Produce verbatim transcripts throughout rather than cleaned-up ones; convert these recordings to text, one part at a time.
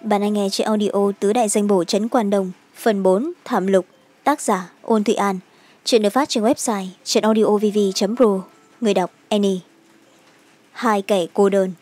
Bạn đang nghe trên audio Tứ Đại Danh Bổ Trấn Quan Đông, phần bốn, Thảm Lục, tác giả Ôn Thụy An. Chuyện được phát trên website truyện audio v v chấm pro. Người đọc Annie. Hai kẻ cô đơn.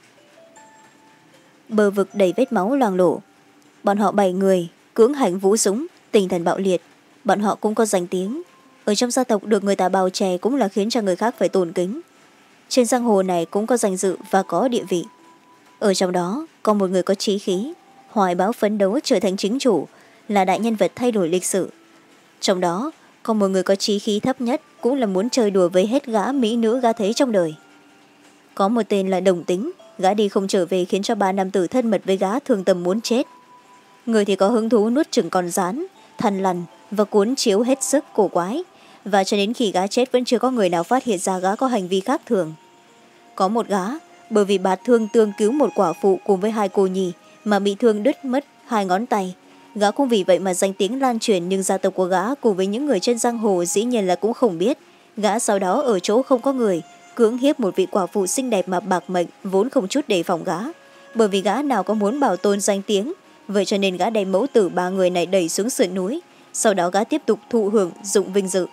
Bờ vực đầy vết máu loang lổ. Bọn họ bảy người, cưỡng hành vũ dũng, tinh thần bạo liệt. Bọn họ cũng có danh tiếng. Ở trong gia tộc được người ta bào chè cũng là khiến cho người khác phải tôn kính. Trên giang hồ này cũng có danh dự và có địa vị. Ở trong đó có một người có chí khí, hoài bão phấn đấu trở thành chính chủ, là đại nhân vật thay đổi lịch sử. Trong đó có một người có chí khí thấp nhất, cũng là muốn chơi đùa với hết gã mỹ nữ gã thấy trong đời. Có một tên là Đồng Tính, gã đi không trở về khiến cho ba nam tử thân mật với gã thương tâm muốn chết. Người thì có hứng thú nuốt chửng con rán, thằn lằn và cuốn chiếu hết sức cổ quái, và cho đến khi gã chết vẫn chưa có người nào phát hiện ra gã có hành vi khác thường. Có một gã bởi vì bạt thương tương cứu một quả phụ cùng với hai cô nhi mà bị thương đứt mất hai ngón tay. Gã cũng vì vậy mà danh tiếng lan truyền, nhưng gia tộc của gã cùng với những người trên giang hồ dĩ nhiên là cũng không biết. Gã sau đó ở chỗ không có người cưỡng hiếp một vị quả phụ xinh đẹp mà bạc mệnh, vốn không chút đề phòng gã. Bởi vì gã nào có muốn bảo tồn danh tiếng, vậy cho nên gã đem mẫu tử ba người này đẩy xuống sườn núi. Sau đó gã tiếp tục thụ hưởng dụng vinh dự.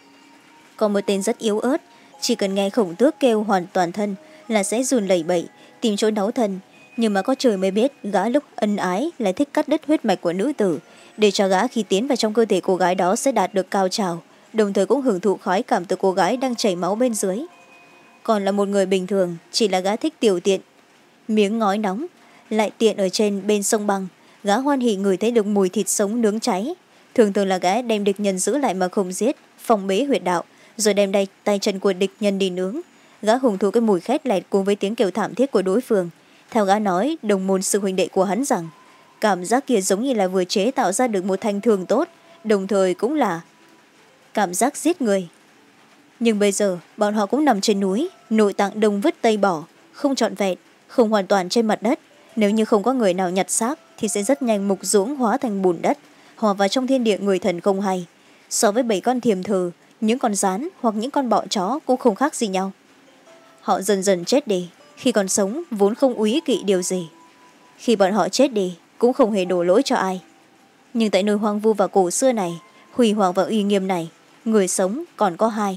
Còn một tên rất yếu ớt, chỉ cần nghe khổng tước kêu hoàn toàn thân là sẽ run lẩy bẩy tìm chỗ náu thân. Nhưng mà có trời mới biết gã lúc ân ái lại thích cắt đứt huyết mạch của nữ tử, để cho gã khi tiến vào trong cơ thể cô gái đó sẽ đạt được cao trào, đồng thời cũng hưởng thụ khoái cảm từ cô gái đang chảy máu bên dưới. Còn là một người bình thường, chỉ là gã thích tiểu tiện miếng ngói nóng, lại tiện ở trên bên sông băng. Gã hoan hỉ ngửi thấy được mùi thịt sống nướng cháy. Thường thường là gã đem địch nhân giữ lại mà không giết, phòng bế huyệt đạo, rồi đem tay, tay chân của địch nhân đi nướng. Gã hùng thú cái mùi khét lẹt cùng với tiếng kêu thảm thiết của đối phương. Theo gã nói, đồng môn sư huynh đệ của hắn rằng cảm giác kia giống như là vừa chế tạo ra được một thanh thương tốt, đồng thời cũng là cảm giác giết người. Nhưng bây giờ bọn họ cũng nằm trên núi, nội tạng đông vứt tây bỏ, không trọn vẹn, không hoàn toàn trên mặt đất. Nếu như không có người nào nhặt xác thì sẽ rất nhanh mục ruỗng hóa thành bùn đất, hòa vào trong thiên địa người thần không hay. So với bảy con thiềm thừ, những con rán hoặc những con bọ chó cũng không khác gì nhau. Họ dần dần chết đi, khi còn sống vốn không úy kỵ điều gì. Khi bọn họ chết đi cũng không hề đổ lỗi cho ai. Nhưng tại nơi hoang vu và cổ xưa này, hủy hoàng và uy nghiêm này, người sống còn có hai.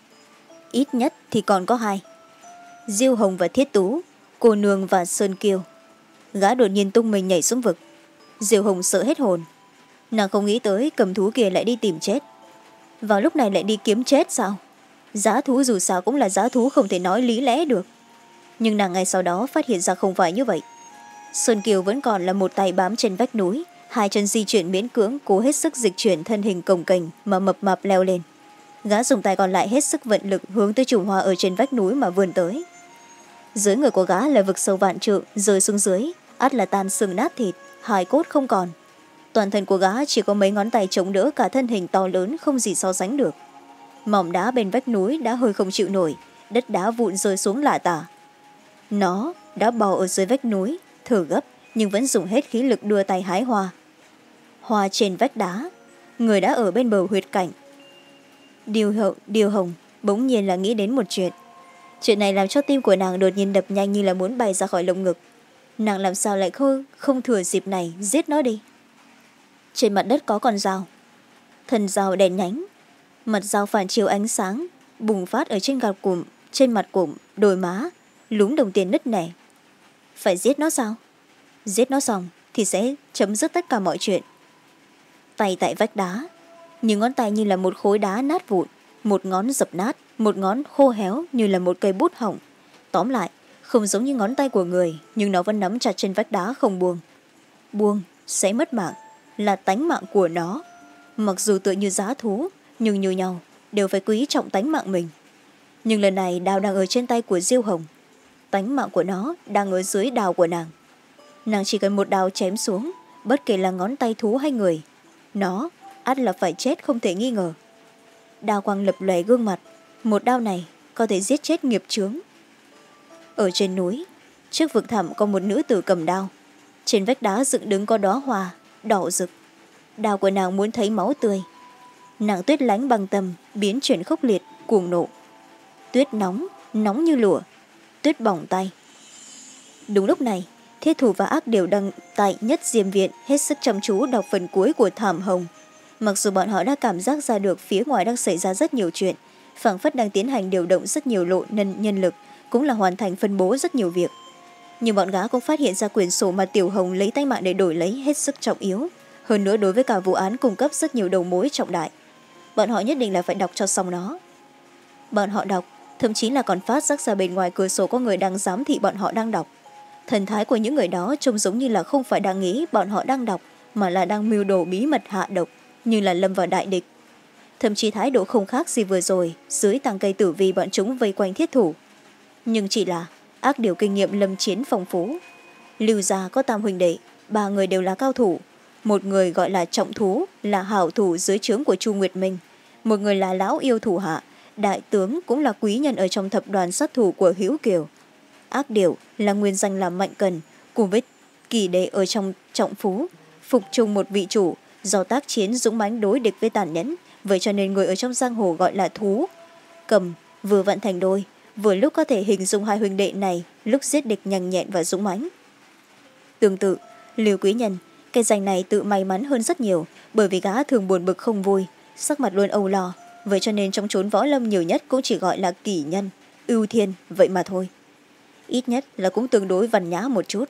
Ít nhất thì còn có hai: Diêu Hồng và Thiết Tú, cô nương và Sơn Kiêu. Gã đột nhiên tung mình nhảy xuống vực. Diêu Hồng sợ hết hồn. Nàng không nghĩ tới cầm thú kia lại đi tìm chết. Vào lúc này lại đi kiếm chết sao? Giá thú dù sao cũng là giá thú, không thể nói lý lẽ được. Nhưng nàng ngay sau đó phát hiện ra không phải như vậy. Sơn Kiều vẫn còn là một tay bám trên vách núi, hai chân di chuyển miễn cưỡng, cố hết sức dịch chuyển thân hình cồng kềnh mà mập mạp leo lên. Gã dùng tay còn lại hết sức vận lực hướng tới chùm hoa ở trên vách núi mà vươn tới. Dưới người của gã là vực sâu vạn trượng, rơi xuống dưới ắt là tan xương nát thịt, hài cốt không còn. Toàn thân của gã chỉ có mấy ngón tay chống đỡ cả thân hình to lớn không gì so sánh được. Mỏm đá bên vách núi đã hơi không chịu nổi, đất đá vụn rơi xuống lả tả. Nó đã bò ở dưới vách núi, thở gấp nhưng vẫn dùng hết khí lực đưa tay hái hoa. Hoa trên vách đá, người đã ở bên bờ huyệt cảnh. Điều, hậu, điều Hồng bỗng nhiên là nghĩ đến một chuyện. Chuyện này làm cho tim của nàng đột nhiên đập nhanh như là muốn bay ra khỏi lồng ngực. Nàng làm sao lại không, không thừa dịp này giết nó đi. Trên mặt đất có con dao, thân dao đèn nhánh, mặt dao phản chiếu ánh sáng bùng phát ở trên, gạt của, trên mặt của đôi má, lúm đồng tiền nứt nẻ. Phải giết nó sao? Giết nó xong thì sẽ chấm dứt tất cả mọi chuyện. Tay tại vách đá, những ngón tay như là một khối đá nát vụn, một ngón dập nát, một ngón khô héo như là một cây bút hỏng. Tóm lại, không giống như ngón tay của người, nhưng nó vẫn nắm chặt trên vách đá không buông. Buông sẽ mất mạng, là tánh mạng của nó. Mặc dù tựa như giá thú, nhưng như nhau đều phải quý trọng tánh mạng mình. Nhưng lần này đao đang ở trên tay của Diêu Hồng, tánh mạng của nó đang ở dưới đao của nàng. Nàng chỉ cần một đao chém xuống, bất kể là ngón tay thú hay người, nó ắt là phải chết không thể nghi ngờ. Đao quang lập lòe gương mặt, một đao này có thể giết chết nghiệp chướng. Ở trên núi, trước vực thẳm có một nữ tử cầm đao. Trên vách đá dựng đứng có đóa hoa đỏ rực. Đao của nàng muốn thấy máu tươi. Nàng tuyết lánh bằng tầm biến chuyển khốc liệt, cuồng nộ. Tuyết nóng, nóng như lửa, tuyết bỏng tay. Đúng lúc này, Thiết thủ và ác đều đang tại Nhất Diêm Viện hết sức chăm chú đọc phần cuối của Thảm Hồng. Mặc dù bọn họ đã cảm giác ra được phía ngoài đang xảy ra rất nhiều chuyện, phảng phất đang tiến hành điều động rất nhiều lộ nhân, nhân lực, cũng là hoàn thành phân bố rất nhiều việc. Nhưng bọn gã cũng phát hiện ra quyển sổ mà Tiểu Hồng lấy tay mạng để đổi lấy hết sức trọng yếu. Hơn nữa đối với cả vụ án cung cấp rất nhiều đầu mối trọng đại. Bọn họ nhất định là phải đọc cho xong nó. Bọn họ đọc, thậm chí là còn phát giác ra bên ngoài cửa sổ có người đang giám thị bọn họ đang đọc. Thần thái của những người đó trông giống như là không phải đang nghĩ bọn họ đang đọc, mà là đang mưu đồ bí mật hạ độc, như là lâm vào đại địch. Thậm chí thái độ không khác gì vừa rồi, dưới tàng cây tử vi bọn chúng vây quanh thiết thủ. Nhưng chỉ là ác điều kinh nghiệm lâm chiến phong phú. Lưu gia có tam huynh đệ, ba người đều là cao thủ. Một người gọi là trọng thú, là hảo thủ dưới trướng của Chu Nguyệt Minh. Một người là lão yêu thủ hạ, đại tướng cũng là quý nhân ở trong thập đoàn sát thủ của Hữu Kiều. Ác điều là nguyên danh là Mạnh Cần, cùng với kỳ đệ ở trong trọng phú, phục chung một vị chủ, do tác chiến dũng mãnh đối địch với tàn nhẫn, vậy cho nên người ở trong giang hồ gọi là thú. Cầm vừa vận thành đôi, vừa lúc có thể hình dung hai huynh đệ này lúc giết địch nhanh nhẹn và dũng mãnh. Tương tự, Lưu Quý Nhân, cái danh này tự may mắn hơn rất nhiều, bởi vì gã thường buồn bực không vui, sắc mặt luôn âu lo, vậy cho nên trong chốn võ lâm nhiều nhất cũng chỉ gọi là kỷ nhân, ưu thiên, vậy mà thôi. Ít nhất là cũng tương đối văn nhã một chút.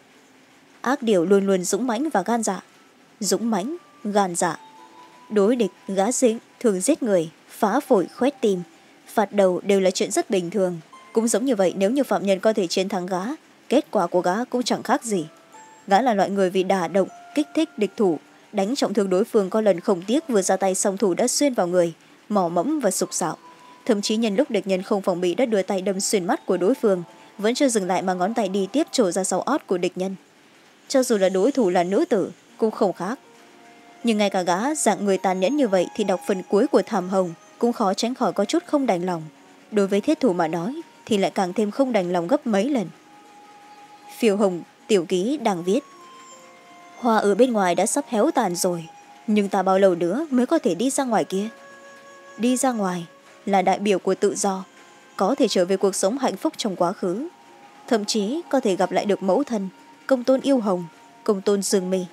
Ác điều luôn luôn dũng mãnh và gan dạ. Dũng mãnh, gan dạ. Đối địch, gã dính, thường giết người, phá phổi, khoét tim, phạt đầu đều là chuyện rất bình thường. Cũng giống như vậy, nếu như phạm nhân có thể chiến thắng gã, kết quả của gã cũng chẳng khác gì. Gã là loại người vì đả động, kích thích địch thủ, đánh trọng thương đối phương, có lần không tiếc vừa ra tay song thủ đã xuyên vào người, mỏ mẫm và sục sạo. Thậm chí nhân lúc địch nhân không phòng bị đã đưa tay đâm xuyên mắt của đối phương, vẫn chưa dừng lại mà ngón tay đi tiếp trổ ra sau ót của địch nhân. Cho dù là đối thủ là nữ tử cũng không khác. Nhưng ngay cả gã dạng người tàn nhẫn như vậy thì đọc phần cuối của Thảm Hồng cũng khó tránh khỏi có chút không đành lòng. Đối với thiết thủ mà nói thì lại càng thêm không đành lòng gấp mấy lần. Phiêu Hồng tiểu ký đang viết: hoa ở bên ngoài đã sắp héo tàn rồi, nhưng ta bao lâu nữa mới có thể đi ra ngoài kia? Đi ra ngoài là đại biểu của tự do, có thể trở về cuộc sống hạnh phúc trong quá khứ, thậm chí có thể gặp lại được mẫu thân, công tôn Yêu Hồng, công tôn Dương Mi.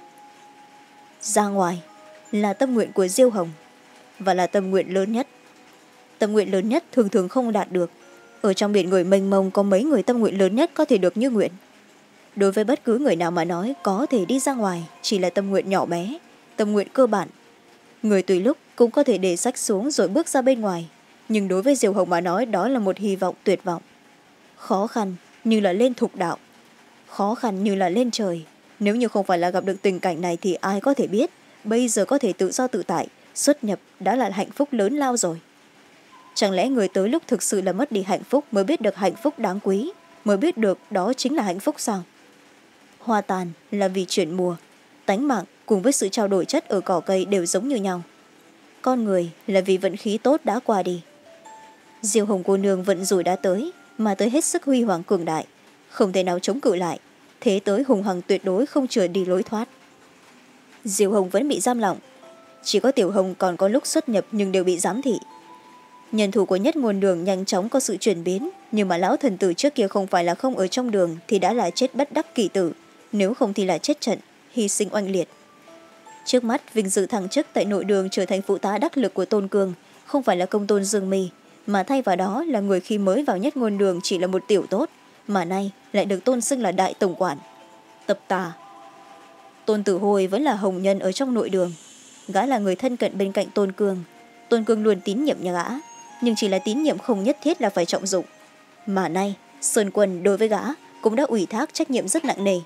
Ra ngoài là tâm nguyện của Diêu Hồng, và là tâm nguyện lớn nhất. Tâm nguyện lớn nhất thường thường không đạt được. Ở trong biển người mênh mông có mấy người tâm nguyện lớn nhất có thể được như nguyện. Đối với bất cứ người nào mà nói có thể đi ra ngoài chỉ là tâm nguyện nhỏ bé, tâm nguyện cơ bản. Người tùy lúc cũng có thể để sách xuống rồi bước ra bên ngoài. Nhưng đối với Diêu Hồng mà nói đó là một hy vọng tuyệt vọng. Khó khăn như là lên thục đạo, khó khăn như là lên trời. Nếu như không phải là gặp được tình cảnh này thì ai có thể biết bây giờ có thể tự do tự tại, xuất nhập đã là hạnh phúc lớn lao rồi. Chẳng lẽ người tới lúc thực sự là mất đi hạnh phúc mới biết được hạnh phúc đáng quý, mới biết được đó chính là hạnh phúc sao? Hoa tàn là vì chuyển mùa, tánh mạng cùng với sự trao đổi chất ở cỏ cây đều giống như nhau. Con người là vì vận khí tốt đã qua đi. Diêu Hồng cô nương vận rủi đã tới, mà tới hết sức huy hoàng cường đại, không thể nào chống cự lại, thế tới hùng hằng tuyệt đối không chừa đi lối thoát. Diêu Hồng vẫn bị giam lỏng, chỉ có Tiểu Hồng còn có lúc xuất nhập nhưng đều bị giám thị. Nhân thủ của Nhất Nguồn Đường nhanh chóng có sự chuyển biến, nhưng mà lão thần tử trước kia không phải là không ở trong đường thì đã là chết bất đắc kỳ tử, nếu không thì là chết trận, hy sinh oanh liệt. Trước mắt vinh dự thăng chức tại nội đường trở thành phụ tá đắc lực của Tôn Cương, không phải là công tôn Dương Mi, mà thay vào đó là người khi mới vào Nhất Ngôn Đường chỉ là một tiểu tốt, mà nay lại được tôn xưng là đại tổng quản. Tập tà. Tôn Tử Hồi vẫn là hồng nhân ở trong nội đường. Gã là người thân cận bên cạnh Tôn Cương. Tôn Cương luôn tín nhiệm nhà gã, nhưng chỉ là tín nhiệm không nhất thiết là phải trọng dụng. Mà nay, Sơn Quân đối với gã cũng đã ủy thác trách nhiệm rất nặng nề.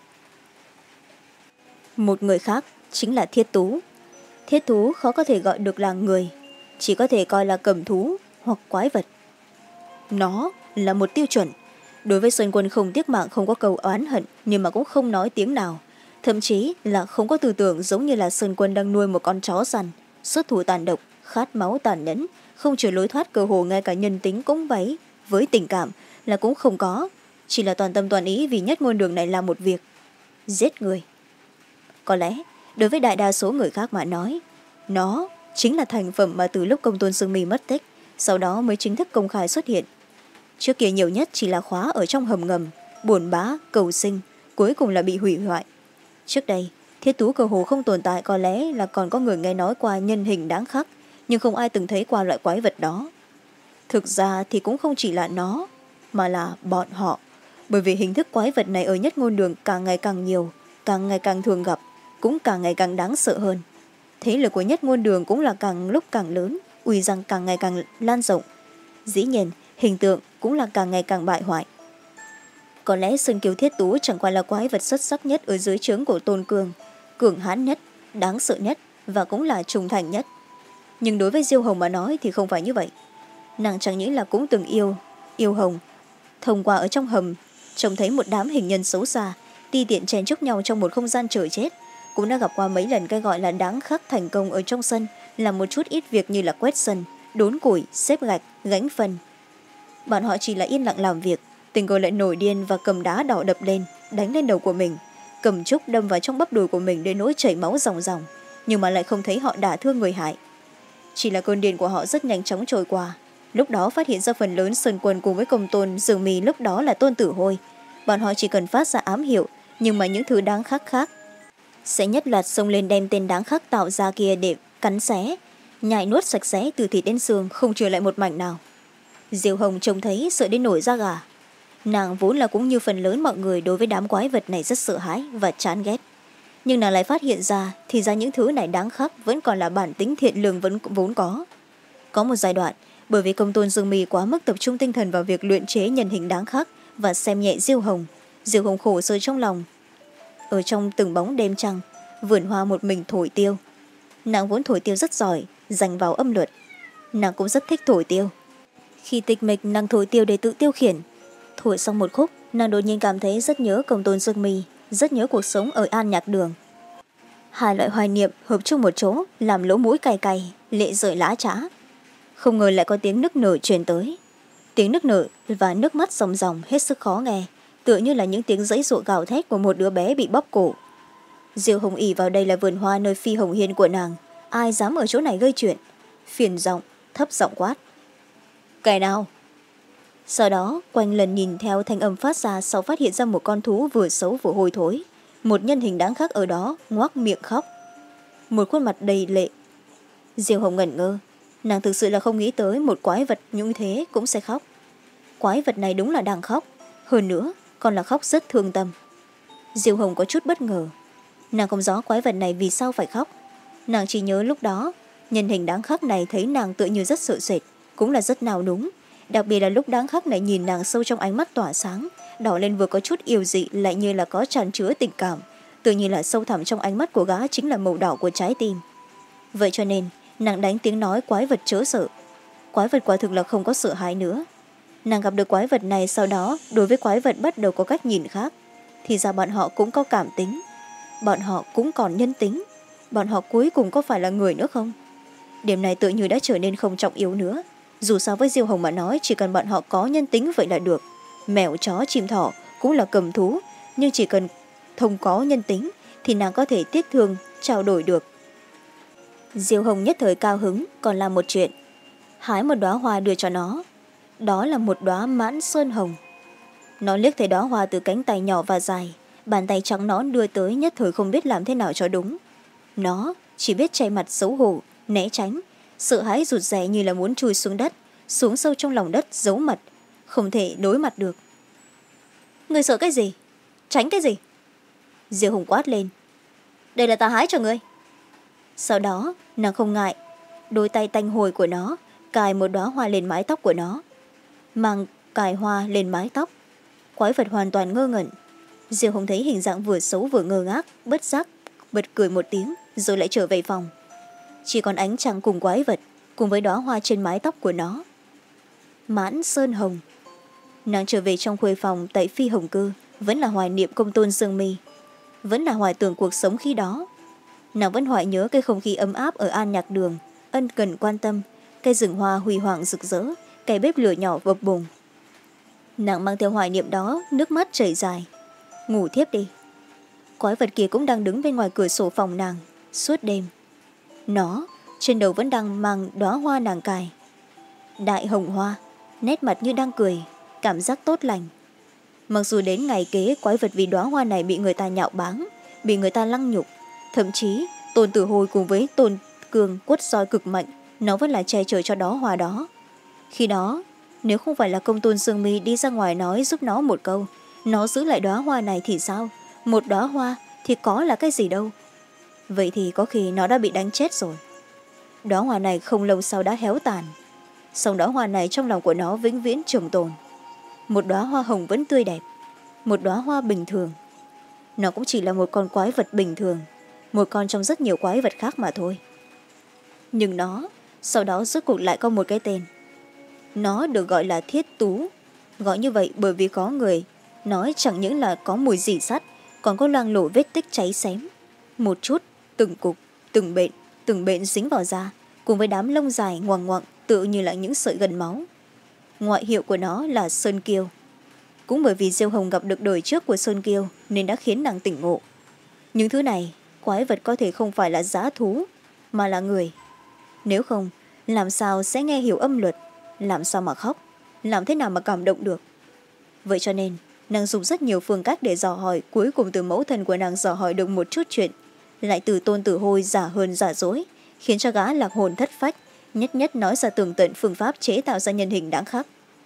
Một người khác chính là Thiết Tú. Thiết Tú khó có thể gọi được là người, chỉ có thể coi là cầm thú hoặc quái vật. Nó là một tiêu chuẩn. Đối với Sơn Quân không tiếc mạng, không có cầu oán hận, nhưng mà cũng không nói tiếng nào. Thậm chí là không có tư tưởng giống như là Sơn Quân đang nuôi một con chó săn, xuất thủ tàn độc, khát máu tàn nhẫn, không chừa lối thoát, cơ hồ ngay cả nhân tính cũng vậy. Với tình cảm là cũng không có, chỉ là toàn tâm toàn ý vì Nhất Ngôn Đường này làm một việc: giết người. Có lẽ đối với đại đa số người khác mà nói, nó chính là thành phẩm mà từ lúc công tôn Sương Mi mất tích, sau đó mới chính thức công khai xuất hiện. Trước kia nhiều nhất chỉ là khóa ở trong hầm ngầm, buồn bã, cầu sinh, cuối cùng là bị hủy hoại. Trước đây thiết tú cơ hồ không tồn tại, có lẽ là còn có người nghe nói qua nhân hình đáng khắc, nhưng không ai từng thấy qua loại quái vật đó. Thực ra thì cũng không chỉ là nó, mà là bọn họ, bởi vì hình thức quái vật này ở Nhất Ngôn Đường càng ngày càng nhiều, càng ngày càng thường gặp, cũng càng ngày càng đáng sợ hơn. Thế lực của Nhất Ngôn Đường cũng là càng lúc càng lớn, uy danh càng ngày càng lan rộng. Dĩ nhiên hình tượng cũng là càng ngày càng bại hoại. Có lẽ Sơn Kiều Thiết Tú chẳng qua là quái vật xuất sắc nhất ở dưới trướng của Tôn Cương, cường hãn nhất, đáng sợ nhất và cũng là trung thành nhất. Nhưng đối với Diêu Hồng mà nói thì không phải như vậy. Nàng chẳng những là cũng từng yêu yêu Hồng, thông qua ở trong hầm trông thấy một đám hình nhân xấu xa ti tiện chen chúc nhau trong một không gian trời chết, cũng đã gặp qua mấy lần cái gọi là đáng khắc thành công ở trong sân, làm một chút ít việc như là quét sân, đốn củi, xếp gạch, gánh phân. Bọn họ chỉ là yên lặng làm việc, tình cờ lại nổi điên và cầm đá đỏ đập lên, đánh lên đầu của mình, cầm trúc đâm vào trong bắp đùi của mình đến nỗi chảy máu ròng ròng, nhưng mà lại không thấy họ đả thương người hại. Chỉ là cơn điên của họ rất nhanh chóng trôi qua. Lúc đó phát hiện ra phần lớn Sơn Quân cùng với Công Tôn Dương Mi lúc đó là Tôn Tử Hôi. Bọn họ chỉ cần phát ra ám hiệu, nhưng mà những thứ đáng khắc khác sẽ nhất loạt xông lên đem tên đáng khắc tạo ra kia để cắn xé, nhai nuốt sạch sẽ từ thịt đến xương, không trừ lại một mảnh nào. Diêu Hồng trông thấy sợ đến nổi da gà. Nàng vốn là cũng như phần lớn mọi người đối với đám quái vật này rất sợ hãi và chán ghét, nhưng nàng lại phát hiện ra thì ra những thứ này đáng khắc vẫn còn là bản tính thiện lương vẫn vốn có. Có một giai đoạn, bởi vì Công Tôn Dương Mi quá mức tập trung tinh thần vào việc luyện chế nhân hình đáng khắc và xem nhẹ Diêu Hồng, Diêu Hồng khổ sở trong lòng. Ở trong từng bóng đêm trăng, vườn hoa một mình thổi tiêu. Nàng vốn thổi tiêu rất giỏi, dành vào âm luật. Nàng cũng rất thích thổi tiêu. Khi tịch mịch, nàng thổi tiêu để tự tiêu khiển. Thổi xong một khúc, nàng đột nhiên cảm thấy rất nhớ Công Tôn Dương Mi, rất nhớ cuộc sống ở An Nhạc Đường. Hai loại hoài niệm hợp chung một chỗ, làm lỗ mũi cay cay, lệ rơi lã trã. Không ngờ lại có tiếng nức nở truyền tới. Tiếng nức nở và nước mắt ròng ròng hết sức khó nghe, tựa như là những tiếng giãy giụa gào thét của một đứa bé bị bóp cổ. Diêu Hồng ỷ vào đây là vườn hoa nơi phi hồng hiên của nàng, ai dám ở chỗ này gây chuyện. Phiền giọng, thấp giọng quát: "Kẻ nào?" Sau đó quanh lần nhìn theo thanh âm phát ra, sau phát hiện ra một con thú vừa xấu vừa hôi thối, một nhân hình đáng khắc ở đó ngoác miệng khóc, một khuôn mặt đầy lệ. Diêu Hồng ngẩn ngơ, nàng thực sự là không nghĩ tới một quái vật như thế cũng sẽ khóc. Quái vật này đúng là đang khóc, hơn nữa còn là khóc rất thương tâm. Diêu Hồng có chút bất ngờ, nàng không rõ quái vật này vì sao phải khóc. Nàng chỉ nhớ lúc đó nhân hình đáng khắc này thấy nàng tựa như rất sợ sệt, cũng là rất nào núng, đặc biệt là lúc đáng khắc này nhìn nàng sâu trong ánh mắt tỏa sáng, đỏ lên vừa có chút yêu dị lại như là có tràn chứa tình cảm, tự như là sâu thẳm trong ánh mắt của gã chính là màu đỏ của trái tim. Vậy cho nên nàng đánh tiếng nói quái vật chớ sợ. Quái vật quả thực là không có sợ hãi nữa. Nàng gặp được quái vật này, sau đó đối với quái vật bắt đầu có cách nhìn khác. Thì ra bọn họ cũng có cảm tính, bọn họ cũng còn nhân tính, bọn họ cuối cùng có phải là người nữa không? Điểm này tự như đã trở nên không trọng yếu nữa. Dù sao với Diêu Hồng mà nói, chỉ cần bọn họ có nhân tính vậy là được. Mèo chó chim thỏ cũng là cầm thú, nhưng chỉ cần thông có nhân tính thì nàng có thể tiếc thương trao đổi được. Diêu Hồng nhất thời cao hứng, còn làm một chuyện, hái một đóa hoa đưa cho nó. Đó là một đóa mãn sơn hồng. Nó liếc thấy đóa hoa từ cánh tay nhỏ và dài, bàn tay trắng nõn đưa tới, nhất thời không biết làm thế nào cho đúng. Nó chỉ biết che mặt xấu hổ, né tránh, sợ hãi rụt rè như là muốn chui xuống đất, xuống sâu trong lòng đất giấu mặt, không thể đối mặt được. "Người sợ cái gì? Tránh cái gì?" Diêu Hồng quát lên. "Đây là ta hái cho ngươi." Sau đó nàng không ngại, đôi tay tanh hôi của nó cài một đóa hoa lên mái tóc của nó, mang cài hoa lên mái tóc. Quái vật hoàn toàn ngơ ngẩn. Diêu Hồng thấy hình dạng vừa xấu vừa ngơ ngác, bất giác bật cười một tiếng rồi lại trở về phòng. Chỉ còn ánh trăng cùng quái vật, cùng với đóa hoa trên mái tóc của nó. Mãn sơn hồng. Nàng trở về trong khuê phòng tại Phi Hồng Cư, vẫn là hoài niệm Công Tôn Dương Mi, vẫn là hoài tưởng cuộc sống khi đó. Nàng vẫn hoài nhớ cái không khí ấm áp ở An Nhạc Đường, ân cần quan tâm, cây rừng hoa huy hoàng rực rỡ, cây bếp lửa nhỏ bập bùng. Nàng mang theo hoài niệm đó, nước mắt chảy dài. Ngủ thiếp đi. Quái vật kia cũng đang đứng bên ngoài cửa sổ phòng nàng suốt đêm. Nó trên đầu vẫn đang mang đóa hoa nàng cài, đại hồng hoa, nét mặt như đang cười, cảm giác tốt lành. Mặc dù đến ngày kế quái vật vì đóa hoa này bị người ta nhạo báng, bị người ta lăng nhục, thậm chí Tôn Tử Hồi cùng với Tôn Cường quất roi cực mạnh, nó vẫn là che chở cho đóa hoa đó. Khi đó, nếu không phải là công tôn Sương Mi đi ra ngoài nói giúp nó một câu, nó giữ lại đóa hoa này thì sao? Một đóa hoa thì có là cái gì đâu. Vậy thì có khi nó đã bị đánh chết rồi. Đóa hoa này không lâu sau đã héo tàn, song đóa hoa này trong lòng của nó vĩnh viễn trường tồn. Một đóa hoa hồng vẫn tươi đẹp, một đóa hoa bình thường. Nó cũng chỉ là một con quái vật bình thường, một con trong rất nhiều quái vật khác mà thôi. Nhưng nó sau đó rốt cuộc lại có một cái tên. Nó được gọi là Thiết Tú, gọi như vậy bởi vì có người nói chẳng những là có mùi rỉ sắt, còn có loang lổ vết tích cháy xém. Một chút, từng cục, từng bện, từng bện dính vào da, cùng với đám lông dài ngoằng ngoằng tựa như là những sợi gần máu. Ngoại hiệu của nó là Sơn Kiêu. Cũng bởi vì Diêu Hồng gặp được đời trước của Sơn Kiêu nên đã khiến nàng tỉnh ngộ. Những thứ này, quái vật có thể không phải là dã thú, mà là người. Nếu không, làm sao sẽ nghe hiểu âm luật, làm sao mà khóc, làm thế nào mà cảm động được. Vậy cho nên, nàng dùng rất nhiều phương cách để dò hỏi, cuối cùng từ mẫu thân của nàng dò hỏi được một chút chuyện, lại từ Tôn Tử Hồi giả hơn giả dối, khiến cho gã lạc hồn thất phách, nhất nhất nói ra tường tận phương pháp chế tạo ra nhân hình đáng khắc.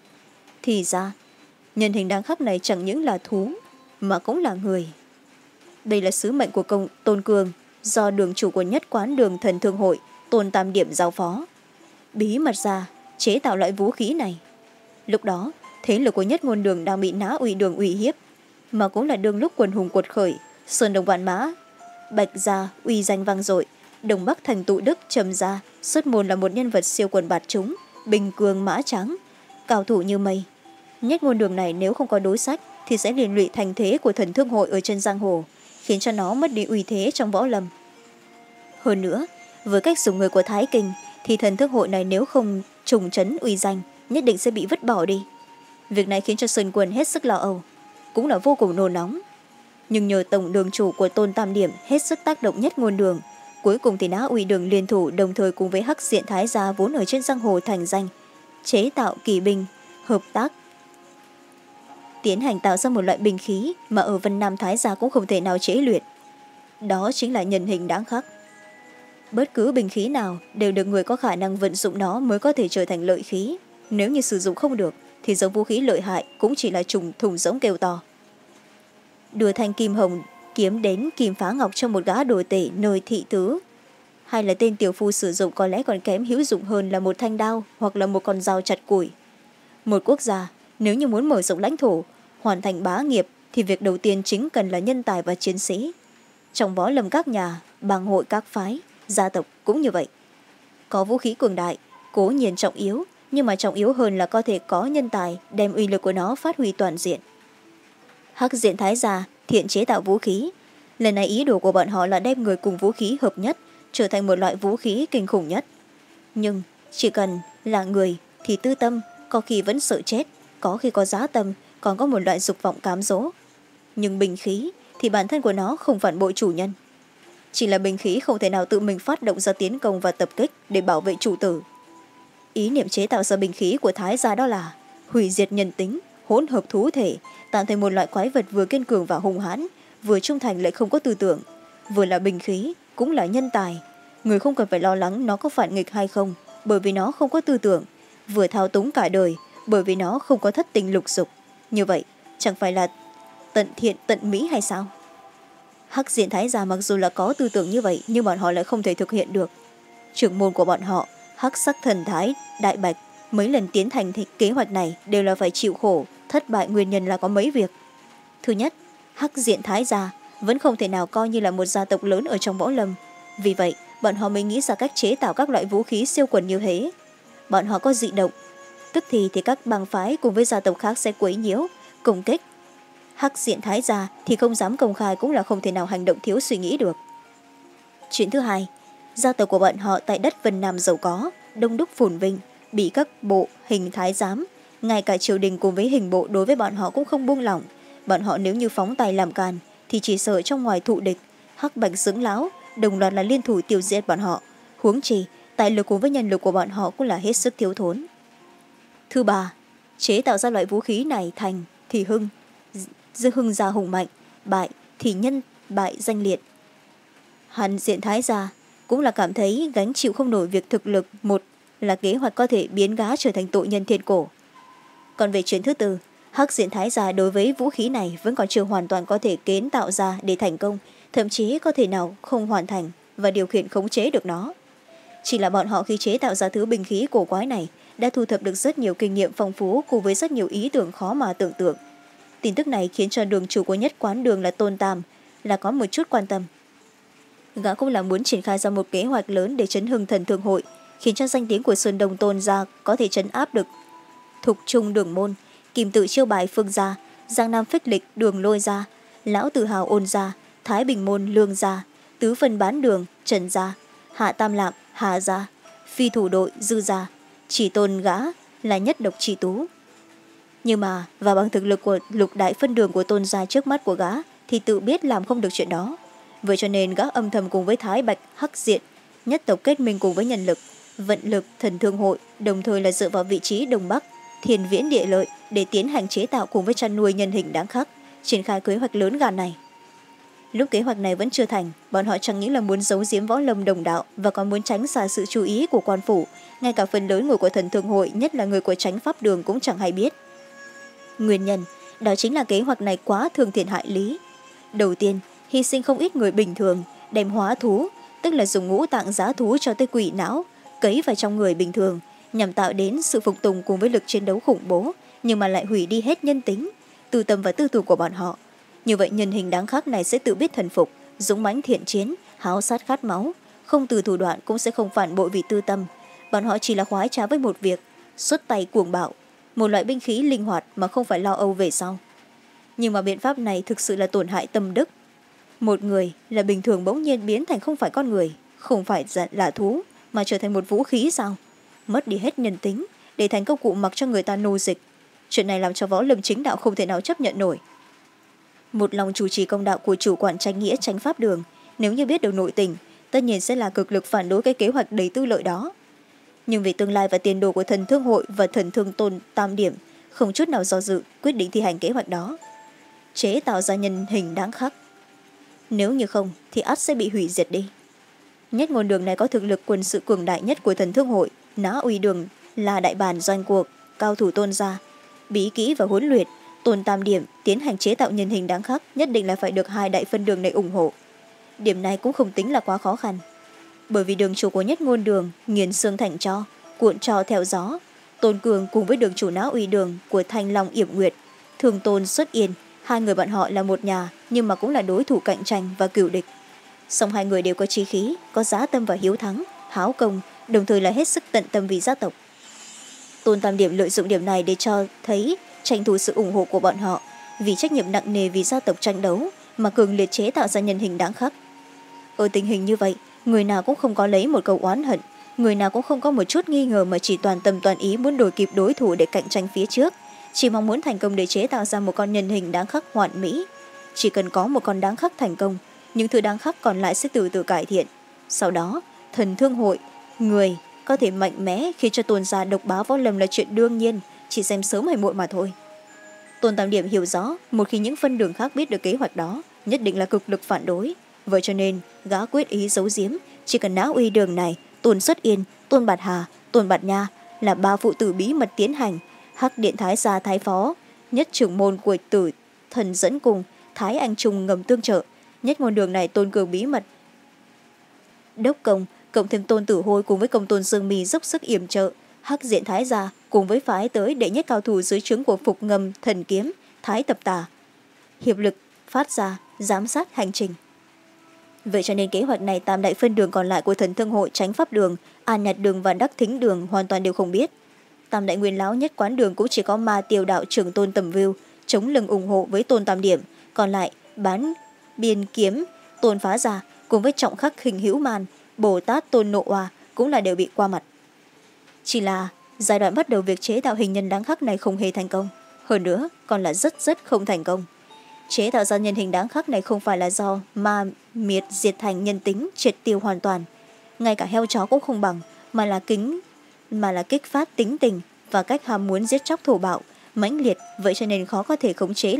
Thì ra, nhân hình đáng khắc này chẳng những là thú, mà cũng là người. Đây là sứ mệnh của công Tôn Cường, do đường chủ của nhất quán đường thần thương hội, Tôn Tam Điểm giao phó. Bí mật ra, chế tạo loại vũ khí này. Lúc đó, thế lực của nhất ngôn đường đang bị Nã Uy Đường uy hiếp, mà cũng là đương lúc quần hùng cuột khởi, sơn đồng vạn mã, Bạch gia uy danh vang dội, Đông Bắc thành tụ đức trầm gia, xuất môn là một nhân vật siêu quần bạt chúng, bình cường mã trắng, cao thủ như mây. Nhất ngôn đường này nếu không có đối sách thì sẽ liên lụy thành thế của thần thương hội ở trên giang hồ, khiến cho nó mất đi uy thế trong võ lâm. Hơn nữa, với cách dùng người của Thái Kinh thì thần thương hội này nếu không trùng trấn uy danh nhất định sẽ bị vứt bỏ đi. Việc này khiến cho Sơn Quân hết sức lo âu, cũng là vô cùng nôn nóng. Nhưng nhờ tổng đường chủ của Tôn Tam Điểm hết sức tác động nhất ngôn đường, cuối cùng thì Nã Uy Đường liên thủ đồng thời cùng với Hắc Diện Thái gia vốn ở trên giang hồ thành danh, chế tạo kỳ binh, hợp tác, tiến hành tạo ra một loại binh khí mà ở Vân Nam Thái gia cũng không thể nào chế luyện. Đó chính là nhân hình đáng khắc. Bất cứ binh khí nào đều được người có khả năng vận dụng nó mới có thể trở thành lợi khí. Nếu như sử dụng không được thì giống vũ khí lợi hại cũng chỉ là trùng thùng giống kêu to. Đưa thanh kim hồng kiếm đến kim phá ngọc cho một gã đồ tể nơi thị tứ, hay là tên tiểu phu sử dụng có lẽ còn kém hữu dụng hơn là một thanh đao hoặc là một con dao chặt củi. Một quốc gia nếu như muốn mở rộng lãnh thổ, hoàn thành bá nghiệp thì việc đầu tiên chính cần là nhân tài và chiến sĩ. Trong võ lâm các nhà, bang hội các phái, gia tộc cũng như vậy. Có vũ khí cường đại, cố nhiên trọng yếu, nhưng mà trọng yếu hơn là có thể có nhân tài đem uy lực của nó phát huy toàn diện. Hắc Diện Thái gia thiện chế tạo vũ khí. Lần này ý đồ của bọn họ là đem người cùng vũ khí hợp nhất, trở thành một loại vũ khí kinh khủng nhất. Nhưng chỉ cần là người thì tư tâm, có khi vẫn sợ chết, có khi có giá tâm, còn có một loại dục vọng cám dỗ. Nhưng binh khí thì bản thân của nó không phản bội chủ nhân. Chỉ là binh khí không thể nào tự mình phát động ra tiến công và tập kích để bảo vệ chủ tử. Ý niệm chế tạo ra binh khí của Thái gia đó là hủy diệt nhân tính, hỗn hợp thú thể, tạo thành một loại quái vật vừa kiên cường và hung hãn, vừa trung thành lại không có tư tưởng, vừa là binh khí cũng là nhân tài. Người không cần phải lo lắng nó có phản nghịch hay không, bởi vì nó không có tư tưởng, vừa thao túng cả đời, bởi vì nó không có thất tình lục dục. Như vậy chẳng phải là tận thiện tận mỹ hay sao? Hắc Diện Thái gia mặc dù là có tư tưởng như vậy, nhưng bọn họ lại không thể thực hiện được. Trưởng môn của bọn họ, Hắc Sắc Thần Thái Đại Bạch, mấy lần tiến hành kế hoạch này đều là phải chịu khổ, thất bại nguyên nhân là có mấy việc. Thứ nhất, Hắc Diện Thái gia vẫn không thể nào coi như là một gia tộc lớn ở trong võ lâm. Vì vậy, bọn họ mới nghĩ ra cách chế tạo các loại vũ khí siêu quần như thế. Bọn họ có dị động, tức thì thì các bang phái cùng với gia tộc khác sẽ quấy nhiễu, công kích. Hắc Diện Thái gia thì không dám công khai cũng là không thể nào hành động thiếu suy nghĩ được. Chuyện thứ hai, gia tộc của bọn họ tại đất Vân Nam giàu có, đông đúc phồn vinh, bị các bộ hình thái giám, ngay cả triều đình cùng với hình bộ đối với bọn họ cũng không buông lỏng. Bọn họ nếu như phóng tay làm càn thì chỉ sợ trong ngoài thụ địch, Hắc Bạch dưỡng láo đồng loạt là liên thủ tiêu diệt bọn họ. Huống chi tài lực cùng với nhân lực của bọn họ cũng là hết sức thiếu thốn. Thứ ba, chế tạo ra loại vũ khí này thành thì hưng, dương hưng gia hùng mạnh, bại thì nhân bại danh liệt. Hàn Diện Thái gia cũng là cảm thấy gánh chịu không nổi việc thực lực một là kế hoạch có thể biến gã trở thành tội nhân thiên cổ. Còn về chuyện thứ tư, Hắc Diện Thái gia đối với vũ khí này vẫn còn chưa hoàn toàn có thể kiến tạo ra để thành công, thậm chí có thể nào không hoàn thành và điều khiển khống chế được nó. Chỉ là bọn họ khi chế tạo ra thứ binh khí cổ quái này đã thu thập được rất nhiều kinh nghiệm phong phú cùng với rất nhiều ý tưởng khó mà tưởng tượng. Tin tức này khiến cho đường chủ của nhất quán đường là Tôn Tam là có một chút quan tâm. Gã cũng là muốn triển khai ra một kế hoạch lớn để chấn hưng Thần Thương hội, khiến cho danh tiếng của Sơn Đông Tôn gia có thể trấn áp được Thục Trung Đường Môn, Kim Tự Chiêu Bài Phương gia, Giang Nam Phích Lịch Đường Lôi gia, Lão Tự Hào Ôn gia, Thái Bình Môn Lương gia, Tứ Phân Bán Đường Trần gia, Hạ Tam Lạm Hà gia, Phi Thủ Đội Dư gia, chỉ tôn gã là nhất độc chi tú. Nhưng mà và bằng thực lực của lục đại phân đường của Tôn gia trước mắt của gã thì tự biết làm không được chuyện đó. Vậy cho nên gã âm thầm cùng với Thái Bạch, Hắc Diện nhất tộc kết minh cùng với nhân lực, vận lực Thần Thương hội, đồng thời là dựa vào vị trí Đông Bắc Thiên Viễn Địa Lợi để tiến hành chế tạo cùng với chăn nuôi nhân hình đáng khắc, triển khai kế hoạch lớn gàn này. Lúc kế hoạch này vẫn chưa thành, bọn họ chẳng những là muốn giấu giếm võ lâm đồng đạo và còn muốn tránh xa sự chú ý của quan phủ, ngay cả phần lớn người của Thần Thương hội, nhất là người của Chánh Pháp đường cũng chẳng hay biết. Nguyên nhân đó chính là kế hoạch này quá thương thiện hại lý. Đầu tiên, hy sinh không ít người bình thường, đem hóa thú, tức là dùng ngũ tạng giá thú cho tới quỷ não, cấy vào trong người bình thường, nhằm tạo đến sự phục tùng cùng với lực chiến đấu khủng bố, nhưng mà lại hủy đi hết nhân tính, tư tâm và tư tưởng của bọn họ. Như vậy nhân hình đáng khắc này sẽ tự biết thần phục, dũng mãnh thiện chiến, háo sát khát máu, không từ thủ đoạn cũng sẽ không phản bội vì tư tâm. Bọn họ chỉ là khoái trá với một việc, xuất tay cuồng bạo, một loại binh khí linh hoạt mà không phải lo âu về sau. Nhưng mà biện pháp này thực sự là tổn hại tâm đức. Một người là bình thường bỗng nhiên biến thành không phải con người, không phải là thú, mà trở thành một vũ khí sao? Mất đi hết nhân tính, để thành công cụ mặc cho người ta nô dịch. Chuyện này làm cho võ lâm chính đạo không thể nào chấp nhận nổi. Một lòng chủ trì công đạo của chủ quản Chánh Nghĩa Chánh Pháp đường, nếu như biết được nội tình, tất nhiên sẽ là cực lực phản đối cái kế hoạch đầy tư lợi đó. Nhưng vì tương lai và tiền đồ của Thần Thương hội và Thần Thương Tôn Tam Điểm, không chút nào do dự quyết định thi hành kế hoạch đó, chế tạo ra nhân hình đáng khắc. Nếu như không thì ắt sẽ bị hủy diệt đi. Nhất ngôn đường này có thực lực quân sự cường đại nhất của Thần Thương hội, Ná Uy đường là đại bản doanh cuộc, cao thủ Tôn gia, bí kỹ và huấn luyện Tôn Tam Điểm tiến hành chế tạo nhân hình đáng khắc nhất định là phải được hai đại phân đường này ủng hộ. Điểm này cũng không tính là quá khó khăn, bởi vì đường chủ của nhất ngôn đường nghiền xương thành tro, cuộn tro theo gió. Tôn Cường cùng với đường chủ Ná Uy đường của Thanh Long Yểm Nguyệt, Thường Tôn Xuất Yên, hai người bọn họ là một nhà nhưng mà cũng là đối thủ cạnh tranh và cửu địch. Song hai người đều có chí khí, có giá tâm và hiếu thắng, háo công, đồng thời là hết sức tận tâm vì gia tộc. Tôn Tam Điểm lợi dụng điểm này để cho thấy tranh thủ sự ủng hộ của bọn họ, vì trách nhiệm nặng nề vì gia tộc tranh đấu mà cường liệt chế tạo ra nhân hình đáng khắc. Ở tình hình như vậy, người nào cũng không có lấy một câu oán hận, người nào cũng không có một chút nghi ngờ, mà chỉ toàn tâm toàn ý muốn đổi kịp đối thủ để cạnh tranh phía trước, chỉ mong muốn thành công để chế tạo ra một con nhân hình đáng khắc hoàn mỹ. Chỉ cần có một con đáng khắc thành công, những thứ đáng khắc còn lại sẽ từ từ cải thiện. Sau đó, Thần Thương hội, người có thể mạnh mẽ khiến cho Tôn gia độc bá võ lâm là chuyện đương nhiên, chỉ xem sớm hay muộn mà thôi. Tôn Tam Điểm hiểu rõ, một khi những phân đường khác biết được kế hoạch đó, nhất định là cực lực phản đối. Vậy cho nên, gã quyết ý giấu giếm, chỉ cần Ná Uy đường này, Tôn Xuất Yên, Tôn Bạt Hà, Tôn Bạt Nha là ba phụ tử bí mật tiến hành. Hắc Điện Thái gia Thái phó, nhất trưởng môn của Tử Thần dẫn cùng, Thái Anh Trung ngầm tương trợ. Nhất ngôn đường này Tôn Cường bí mật đốc công, cộng thêm Tôn Tử Hôi cùng với công Tôn Dương Mì dốc sức yểm trợ. Hắc Diện Thái gia cùng với phái tới đệ nhất cao thủ dưới trướng của Phục Ngầm Thần Kiếm, Thái Tập Tà, hiệp lực phát ra giám sát hành trình. Vậy cho nên kế hoạch này tam đại phân đường còn lại của Thần Thương hội, Chánh Pháp đường, An Nhật đường và Đắc Thính đường hoàn toàn đều không biết. Tam đại nguyên lão nhất quán đường cũng chỉ có Ma Tiêu đạo trưởng Tôn Tầm Vưu chống lưng ủng hộ với Tôn Tam Điểm, còn lại bán biên kiếm Tôn Phá Gia cùng với trọng khắc Hình Hữu Man, Bồ Tát Tôn Nộ Oa cũng là đều bị qua mặt. Chỉ là giai đoạn bắt đầu việc chế tạo hình nhân đáng khắc này không hề thành công, hơn nữa còn là rất rất không thành công. Chế tạo ra nhân hình đáng khắc này không phải là do ma miệt diệt thành nhân tính, triệt tiêu hoàn toàn, ngay cả heo chó cũng không bằng, mà là kính mà là kích phát tính tình và cách ham muốn giết chóc thổ bạo mãnh liệt. Vậy cho nên khó có thể khống chế lại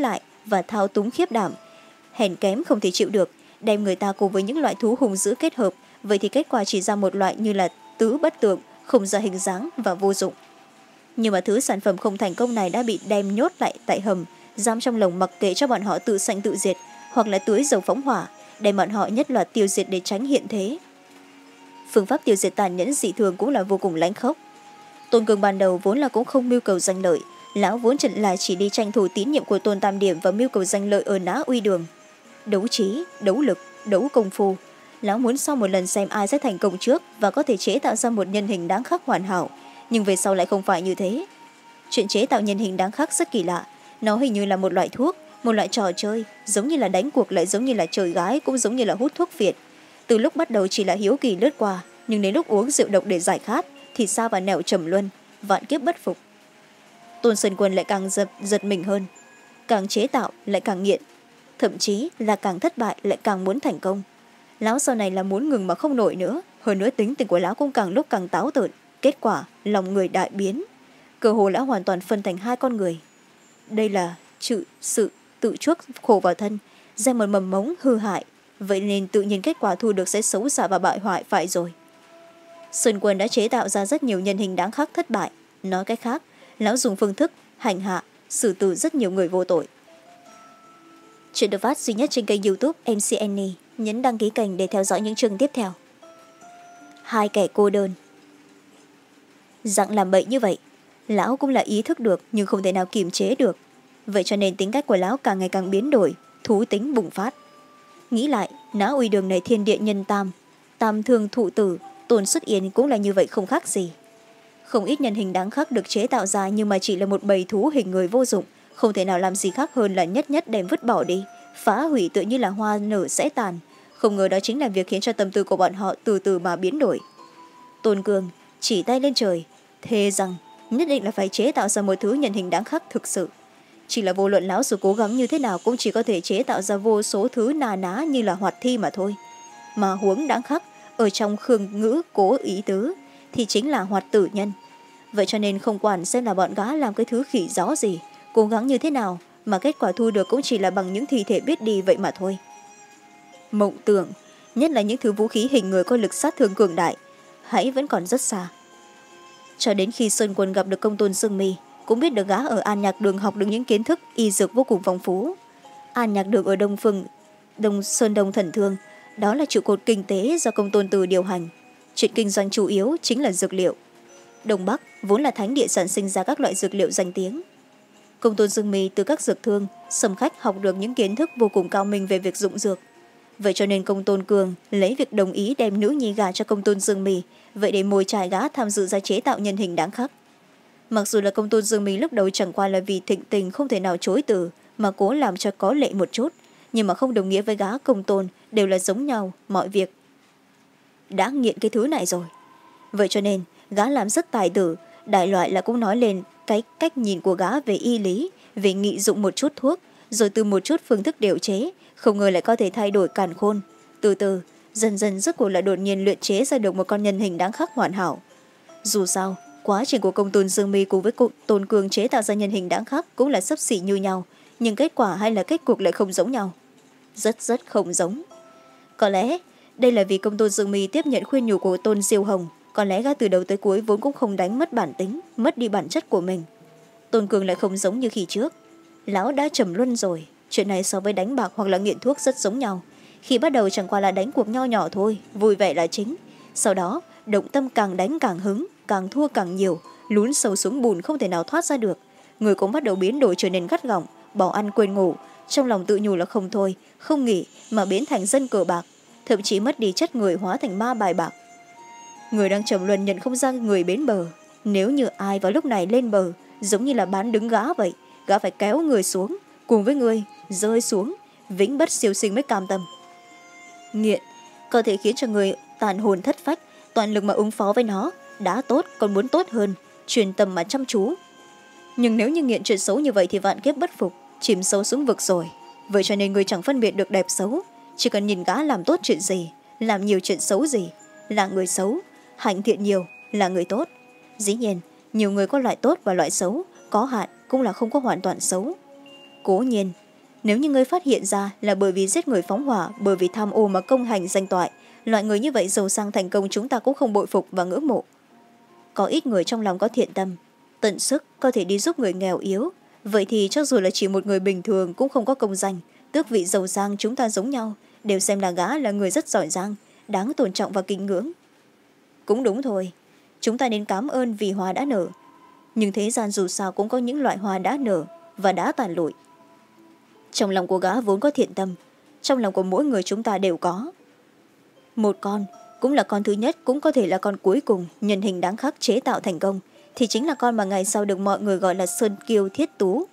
và thao túng khiếp đảm. Hèn kém không thể chịu được, đem người ta cùng với những loại thú hung dữ kết hợp, vậy thì kết quả chỉ ra một loại như là tứ bất tượng, không ra hình dáng và vô dụng. Nhưng mà thứ sản phẩm không thành công này đã bị đem nhốt lại tại hầm, giam trong lồng mặc kệ cho bọn họ tự sanh tự diệt, hoặc là tưới dầu phóng hỏa, đem bọn họ nhất loạt tiêu diệt để tránh hiện thế. Phương pháp tiêu diệt tàn nhẫn dị thường cũng là vô cùng lãnh khốc. Tôn Cường ban đầu vốn là cũng không mưu cầu danh lợi, lão vốn chỉ là chỉ đi tranh thủ tín nhiệm của Tôn Tam Điểm và mưu cầu danh lợi ở Ná Uy Đường. Đấu trí, đấu lực, đấu công phu, lão muốn sau một lần xem ai sẽ thành công trước và có thể chế tạo ra một nhân hình đáng khắc hoàn hảo, nhưng về sau lại không phải như thế. Chuyện chế tạo nhân hình đáng khắc rất kỳ lạ, nó hình như là một loại thuốc, một loại trò chơi, giống như là đánh cuộc lại giống như là chơi gái, cũng giống như là hút thuốc phiện. Từ lúc bắt đầu chỉ là hiếu kỳ lướt qua, nhưng đến lúc uống rượu độc để giải khát thì sa và nẹo trầm luân, vạn kiếp bất phục. Tôn Sơn Quân lại càng giật, giật mình hơn, càng chế tạo lại càng nghiện, thậm chí là càng thất bại lại càng muốn thành công. Lão sau này là muốn ngừng mà không nổi nữa, hơn nữa tính tình của lão cũng càng lúc càng táo tợn, kết quả lòng người đại biến, cơ hồ lão hoàn toàn phân thành hai con người. Đây là chữ sự tự chuốc khổ vào thân, gieo một mầm mống hư hại, vậy nên tự nhiên kết quả thu được sẽ xấu xa và bại hoại phải rồi. Sơn Quân đã chế tạo ra rất nhiều nhân hình đáng khắc thất bại, nói cách khác, lão dùng phương thức hành hạ xử tử rất nhiều người vô tội. Chuyện được phát duy nhất trên kênh YouTube em xê Annie, nhấn đăng ký kênh để theo dõi những chương tiếp theo. Hai kẻ cô đơn. Dặng làm bậy như vậy, lão cũng là ý thức được nhưng không thể nào kiềm chế được, vậy cho nên tính cách của lão càng ngày càng biến đổi, thú tính bùng phát. Nghĩ lại, Ná Uy Đường này thiên địa nhân tam, tam thương thụ tử, Tôn Xuất Yên cũng là như vậy không khác gì. Không ít nhân hình đáng khắc được chế tạo ra nhưng mà chỉ là một bầy thú hình người vô dụng, không thể nào làm gì khác hơn là nhất nhất đem vứt bỏ đi, phá hủy tự như là hoa nở sẽ tàn. Không ngờ đó chính là việc khiến cho tâm tư của bọn họ từ từ mà biến đổi. Tôn Cường chỉ tay lên trời, thề rằng nhất định là phải chế tạo ra một thứ nhân hình đáng khắc thực sự. Chỉ là vô luận lão dù cố gắng như thế nào cũng chỉ có thể chế tạo ra vô số thứ nà ná như là hoạt thi mà thôi. Mà huống đáng khắc ở trong khương ngữ cố ý tứ thì chính là hoạt tử nhân. Vậy cho nên không quản xem là bọn gã làm cái thứ khỉ gió gì, cố gắng như thế nào mà kết quả thu được cũng chỉ là bằng những thi thể biết đi vậy mà thôi. Mộng tưởng, nhất là những thứ vũ khí hình người có lực sát thương cường đại, hãy vẫn còn rất xa. Cho đến khi Sơn Quân gặp được Công Tôn Dương Mi, cũng biết được gã ở An Nhạc Đường học được những kiến thức y dược vô cùng phong phú. An Nhạc Đường ở Đông Phương, Đông Sơn Đông Thần Thương, đó là trụ cột kinh tế do Công Tôn Từ điều hành. Chuyện kinh doanh chủ yếu chính là dược liệu. Đông Bắc vốn là thánh địa sản sinh ra các loại dược liệu danh tiếng. Công Tôn Dương Mi từ các dược thương, sầm khách học được những kiến thức vô cùng cao minh về việc dụng dược. Vậy cho nên Công Tôn Cường lấy việc đồng ý đem nữ nhi gà cho Công Tôn Dương Mi, vậy để mồi chài gã tham dự ra chế tạo nhân hình đáng khắc. Mặc dù là Công Tôn Dương Mi lúc đầu chẳng qua là vì thịnh tình không thể nào chối từ mà cố làm cho có lệ một chút, nhưng mà không đồng nghĩa với gã Công Tôn đều là giống nhau mọi việc. Đã nghiện cái thứ này rồi. Vậy cho nên gã làm rất tài tử, đại loại là cũng nói lên cái cách nhìn của gã về y lý, về nghị dụng một chút thuốc, rồi từ một chút phương thức điều chế, không ngờ lại có thể thay đổi càn khôn. Từ từ, dần dần rốt cuộc lại đột nhiên luyện chế ra được một con nhân hình đáng khắc hoàn hảo. Dù sao, quá trình của Công Tôn Dương Mi cùng với Tôn Cường chế tạo ra nhân hình đáng khắc cũng là xấp xỉ như nhau, nhưng kết quả hay là kết cục lại không giống nhau. Rất rất không giống. Có lẽ đây là vì Công Tôn Dương Mi tiếp nhận khuyên nhủ của Tôn Diêu Hồng, có lẽ gã từ đầu tới cuối vốn cũng không đánh mất bản tính, mất đi bản chất của mình. Tôn Cường lại không giống như khi trước. Lão đã trầm luân rồi, chuyện này so với đánh bạc hoặc là nghiện thuốc rất giống nhau. Khi bắt đầu chẳng qua là đánh cuộc nho nhỏ thôi, vui vẻ là chính. Sau đó, động tâm càng đánh càng hứng, càng thua càng nhiều, lún sâu xuống bùn không thể nào thoát ra được. Người cũng bắt đầu biến đổi trở nên gắt gỏng, bỏ ăn quên ngủ, trong lòng tự nhủ là không thôi, không nghỉ mà biến thành dân cờ bạc, thậm chí mất đi chất người hóa thành ma bài bạc. Người đang trầm luân nhận không ra người bến bờ. Nếu như ai vào lúc này lên bờ, giống như là bán đứng gã vậy, gã phải kéo người xuống, cùng với người rơi xuống, vĩnh bất siêu sinh mới cam tâm. Nghiện có thể khiến cho người tàn hồn thất phách, toàn lực mà ứng phó với nó, đã tốt còn muốn tốt hơn, truyền tâm mà chăm chú. Nhưng nếu như nghiện chuyện xấu như vậy thì vạn kiếp bất phục, chìm sâu xuống vực rồi. Vậy cho nên người chẳng phân biệt được đẹp xấu, chỉ cần nhìn gã làm tốt chuyện gì, làm nhiều chuyện xấu gì, là người xấu, hạnh thiện nhiều là người tốt. Dĩ nhiên, nhiều người có loại tốt và loại xấu, có hạn cũng là không có hoàn toàn xấu. Cố nhiên, Nếu như ngươi phát hiện ra là bởi vì giết người phóng hỏa, bởi vì tham ô mà công hành danh toại, loại người như vậy giàu sang thành công chúng ta cũng không bội phục và ngưỡng mộ. Có ít người trong lòng có thiện tâm, tận sức có thể đi giúp người nghèo yếu, vậy thì cho dù là chỉ một người bình thường cũng không có công danh, tước vị giàu sang chúng ta giống nhau, đều xem là gã là người rất giỏi giang, đáng tôn trọng và kính ngưỡng. Cũng đúng thôi, chúng ta nên cảm ơn vì hoa đã nở, nhưng thế gian dù sao cũng có những loại hoa đã nở và đã tàn lụi. Trong lòng của gã vốn có thiện tâm, trong lòng của mỗi người chúng ta đều có. Một con, cũng là con thứ nhất, cũng có thể là con cuối cùng, nhân hình đáng khắc chế tạo thành công, thì chính là con mà ngày sau được mọi người gọi là Sơn Kiêu Thiết Tú.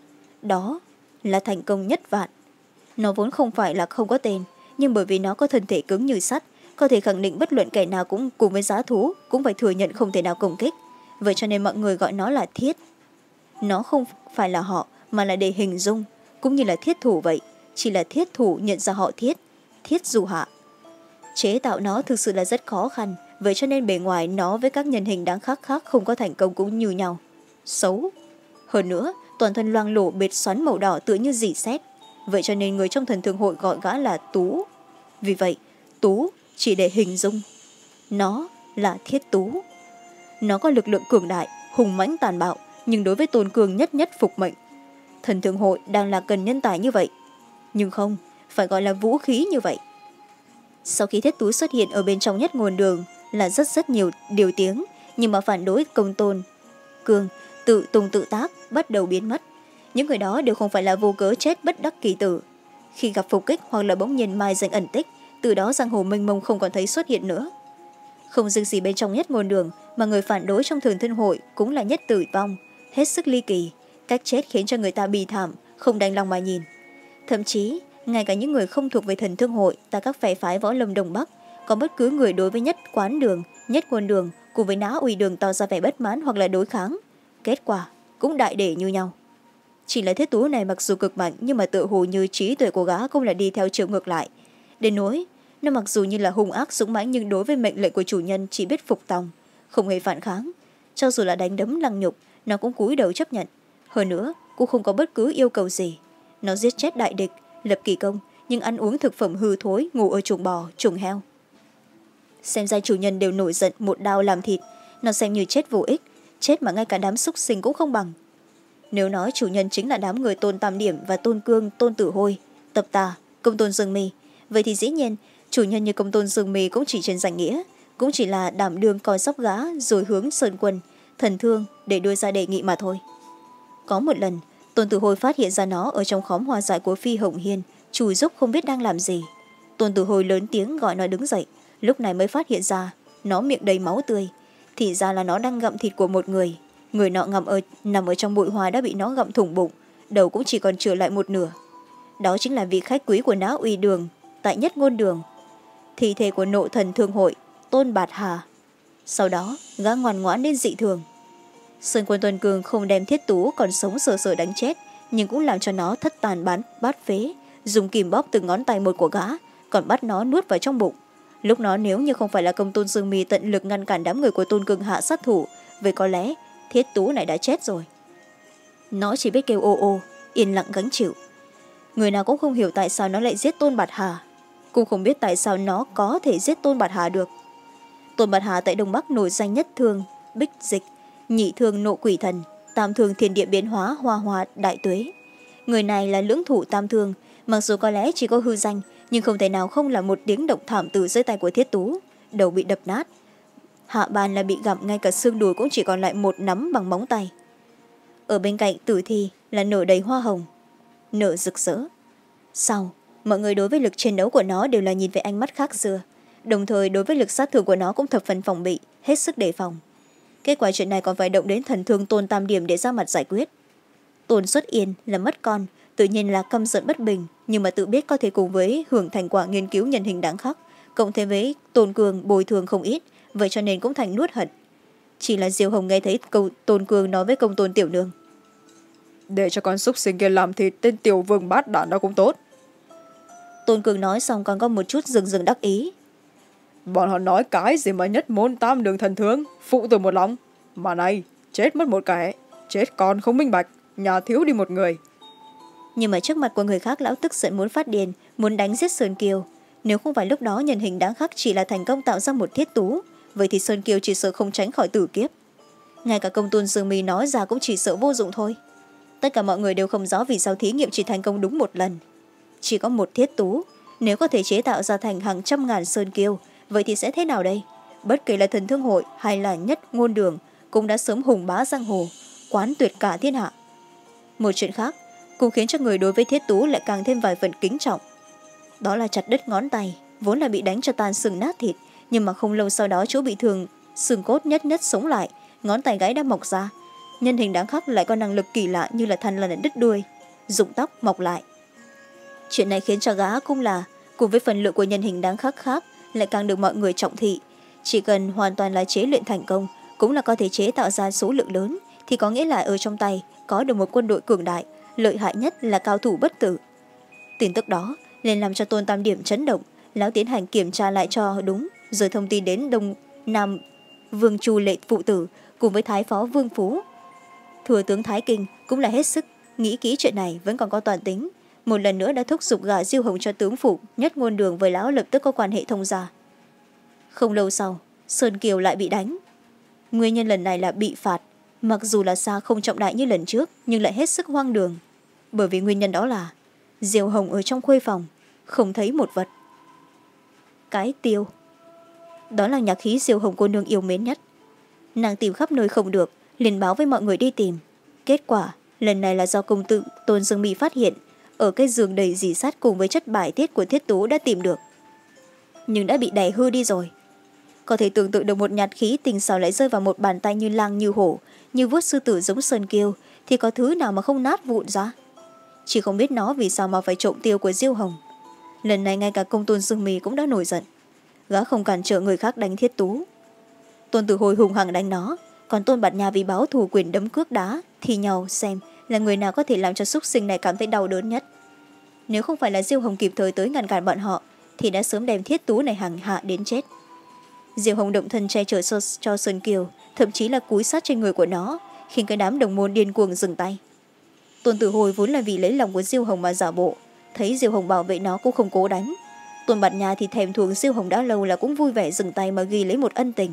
Đó là thành công nhất vạn. Nó vốn không phải là không có tên, nhưng bởi vì nó có thân thể cứng như sắt, có thể khẳng định bất luận kẻ nào cũng cùng với giá thú, cũng phải thừa nhận không thể nào công kích. Vậy cho nên mọi người gọi nó là thiết. Nó không phải là họ, mà là để hình dung, cũng như là thiết thủ vậy, chỉ là thiết thủ nhận ra họ thiết, thiết dù hạ. Chế tạo nó thực sự là rất khó khăn, vậy cho nên bề ngoài nó với các nhân hình đáng khắc khác không có thành công cũng như nhau. Xấu. Hơn nữa, toàn thân loang lổ bệt xoắn màu đỏ tựa như rỉ sét. Vậy cho nên người trong thần thương hội gọi gã là Tú. Vì vậy, Tú chỉ để hình dung. Nó là thiết tú. Nó có lực lượng cường đại, hùng mãnh tàn bạo, nhưng đối với Tôn Cương nhất nhất phục mệnh. Thần thương hội đang là cần nhân tài như vậy. Nhưng không, phải gọi là vũ khí như vậy. Sau khi thiết tú xuất hiện ở bên trong nhất nguồn đường là rất rất nhiều điều tiếng, nhưng mà phản đối công Tôn Cương tự tung tự tác bắt đầu biến mất. Những người đó đều không phải là vô cớ chết bất đắc kỳ tử. Khi gặp phục kích hoặc là bỗng nhiên mai danh ẩn tích, từ đó giang hồ mênh mông không còn thấy xuất hiện nữa. Không riêng gì bên trong nhất ngôn đường, mà người phản đối trong Thần Thương hội cũng là nhất tử vong, hết sức ly kỳ, cách chết khiến cho người ta bì thảm, không đành lòng mà nhìn. Thậm chí, ngay cả những người không thuộc về Thần Thương hội, tại các phe phái võ lâm Đông Bắc, có bất cứ người đối với nhất quán đường, nhất ngôn đường cùng với Nã Uy đường tỏ ra vẻ bất mãn hoặc là đối kháng, kết quả cũng đại để như nhau. Chỉ là thiết tú này mặc dù cực mạnh, nhưng mà tự hồ như trí tuệ của gã cũng là đi theo chiều ngược lại. Đến nỗi, nó mặc dù như là hung ác dũng mãnh, nhưng đối với mệnh lệnh của chủ nhân chỉ biết phục tòng, không hề phản kháng. Cho dù là đánh đấm lăng nhục, nó cũng cúi đầu chấp nhận. Hơn nữa, cũng không có bất cứ yêu cầu gì. Nó giết chết đại địch, lập kỳ công, nhưng ăn uống thực phẩm hư thối, ngủ ở chuồng bò, chuồng heo. Xem ra chủ nhân đều nổi giận, một đao làm thịt. Nó xem như chết vô ích, chết mà ngay cả đám súc sinh cũng không bằng. Nếu nói chủ nhân chính là đám người Tôn Tam Điểm và Tôn Cương, Tôn Tử Hôi, Tập Tà, Công Tôn Dương Mi, vậy thì dĩ nhiên chủ nhân như Công Tôn Dương Mi cũng chỉ trên danh nghĩa, cũng chỉ là đảm đương coi sóc gã rồi hướng Sơn Quân, Thần Thương để đưa ra đề nghị mà thôi. Có một lần, Tôn Tử Hôi phát hiện ra nó ở trong khóm hoa dại của Phi Hồng Hiên, chùi rúc không biết đang làm gì. Tôn Tử Hôi lớn tiếng gọi nó đứng dậy, lúc này mới phát hiện ra nó miệng đầy máu tươi, thì ra là nó đang gặm thịt của một người. Người nọ ngậm ở, nằm ở trong bụi hoa đã bị nó gặm thủng bụng, đầu cũng chỉ còn trừ lại một nửa. Đó chính là vị khách quý của Nã Uy đường tại nhất ngôn đường, thi thể của nộ thần thương hội Tôn Bạt Hà. Sau đó gã ngoan ngoãn đến dị thường. Sơn Quân Tuần Cường không đem thiết tú còn sống sờ sờ đánh chết, nhưng cũng làm cho nó thất tàn bán bát phế, dùng kìm bóp từng ngón tay một của gã, còn bắt nó nuốt vào trong bụng. Lúc đó nếu như không phải là Công Tôn Dương Mi tận lực ngăn cản đám người của Tôn Cường hạ sát thủ, vậy có lẽ thiết tú này đã chết rồi. Nó chỉ biết kêu ô ô, yên lặng gánh chịu. Người nào cũng không hiểu tại sao nó lại giết Tôn Bạt Hà, cũng không biết tại sao nó có thể giết Tôn Bạt Hà được. Tôn Bạt Hà tại Đông Bắc nổi danh nhất thương bích dịch, nhị thương nộ quỷ thần, tam thương thiên địa biến hóa, hoa hoa đại tuế. Người này là lưỡng thủ tam thương, mặc dù có lẽ chỉ có hư danh, nhưng không thể nào không là một tiếng động thảm từ dưới tay của thiết tú. Đầu bị đập nát, hạ bàn là bị gặm, ngay cả xương đùi cũng chỉ còn lại một nắm bằng móng tay. Ở bên cạnh tử thi là nở đầy hoa hồng, nở rực rỡ. Sau, mọi người đối với lực chiến đấu của nó đều là nhìn về ánh mắt khác xưa, đồng thời đối với lực sát thương của nó cũng thập phần phòng bị, hết sức đề phòng. Kết quả chuyện này còn phải động đến thần thương Tôn Tam Điểm để ra mặt giải quyết. Tôn Xuất Yên là mất con, tự nhiên là căm giận bất bình, nhưng mà tự biết có thể cùng với hưởng thành quả nghiên cứu nhân hình đáng khắc, cộng thêm với Tôn Cường bồi thường không ít, vậy cho nên cũng thành nuốt hận. Chỉ là Diêu Hồng nghe thấy câu Tôn Cường nói với Công Tôn Tiểu Nương: "Để cho con súc sinh kia làm thịt tên tiểu vương bát đản đó cũng tốt." Tôn Cường nói xong còn có một chút dừng dừng đắc ý: "Bọn họ nói cái gì mà nhất môn tam đường thần thương, phụ tử một lòng, mà này chết mất một kẻ, chết còn không minh bạch, nhà thiếu đi một người." nhưng mà trước mặt của người khác lão tức giận muốn phát điên, muốn đánh giết Sơn Kiều. Nếu không phải lúc đó nhân hình đáng khắc chỉ là thành công tạo ra một thiết tú, vậy thì Sơn Kiều chỉ sợ không tránh khỏi tử kiếp. Ngay cả công tôn Dương Mi nói ra cũng chỉ sợ vô dụng thôi. Tất cả mọi người đều không rõ vì sao thí nghiệm chỉ thành công đúng một lần. Chỉ có một thiết tú, nếu có thể chế tạo ra thành hàng trăm ngàn Sơn Kiều, vậy thì sẽ thế nào đây? Bất kể là Thần Thương Hội hay là Nhất Ngôn Đường cũng đã sớm hùng bá giang hồ, quán tuyệt cả thiên hạ. Một chuyện khác cũng khiến cho người đối với thiết tú lại càng thêm vài phần kính trọng. Đó là chặt đứt ngón tay, vốn là bị đánh cho tan sừng nát thịt, nhưng mà không lâu sau đó chỗ bị thương xương cốt nhất nhất sống lại, ngón tay gãy đã mọc ra. Nhân hình đáng khắc lại có năng lực kỳ lạ như là thần lần đứt đuôi, rụng tóc mọc lại. Chuyện này khiến cho gã cũng là cùng với phần lượng của nhân hình đáng khắc khác lại càng được mọi người trọng thị. Chỉ cần hoàn toàn là chế luyện thành công, cũng là có thể chế tạo ra số lượng lớn, thì có nghĩa là ở trong tay có được một quân đội cường đại, lợi hại nhất là cao thủ bất tử. Tin tức đó nên làm cho Tôn Tam Điểm chấn động, lão tiến hành kiểm tra lại cho đúng, rồi thông tin đến Đông Nam Vương Chu Lệ phụ tử cùng với Thái Phó Vương Phú. Thừa tướng Thái Kinh cũng là hết sức nghĩ kỹ chuyện này, vẫn còn có toàn tính, một lần nữa đã thúc giục gả Diêu Hồng cho tướng phủ. Nhất Ngôn Đường với lão lập tức có quan hệ thông gia. Không lâu sau, Sơn Kiều lại bị đánh. Nguyên nhân lần này là bị phạt, mặc dù là xa không trọng đại như lần trước nhưng lại hết sức hoang đường, bởi vì nguyên nhân đó là Diêu Hồng ở trong khuê phòng không thấy một vật. Cái tiêu, đó là nhạc khí Diêu Hồng cô nương yêu mến nhất. Nàng tìm khắp nơi không được, liền báo với mọi người đi tìm. Kết quả lần này là do công tử Tôn Dương Mi phát hiện, ở cái giường đầy dì sát cùng với chất bài tiết của thiết tú đã tìm được, nhưng đã bị đè hư đi rồi. Có thể tưởng tượng được một nhạt khí tình xảo lại rơi vào một bàn tay như lang như hổ, như vuốt sư tử giống Sơn Kiều, thì có thứ nào mà không nát vụn ra. Chỉ không biết nó vì sao mà phải trộm tiêu của Diêu Hồng. Lần này ngay cả công tôn Dương Mi cũng đã nổi giận, gã không cản trở người khác đánh thiết tú. Tôn Tử Hồi hùng hăng đánh nó, còn Tôn Bạt Nha vì báo thù quyền đấm cước đá thì nhau xem là người nào có thể làm cho súc sinh này cảm thấy đau đớn nhất. Nếu không phải là Diêu Hồng kịp thời tới ngăn cản bọn họ thì đã sớm đem thiết tú này hàng hạ đến chết. Diêu Hồng động thân che chở cho Sơn Kiều, thậm chí là cúi sát trên người của nó, khiến cái đám đồng môn điên cuồng dừng tay. Tôn Tử Hồi vốn là vì lấy lòng của Diêu Hồng mà giả bộ, thấy Diêu Hồng bảo vệ nó cũng không cố đánh. Tôn Bạt Nha thì thèm thuồng Diêu Hồng đã lâu là cũng vui vẻ dừng tay mà ghi lấy một ân tình.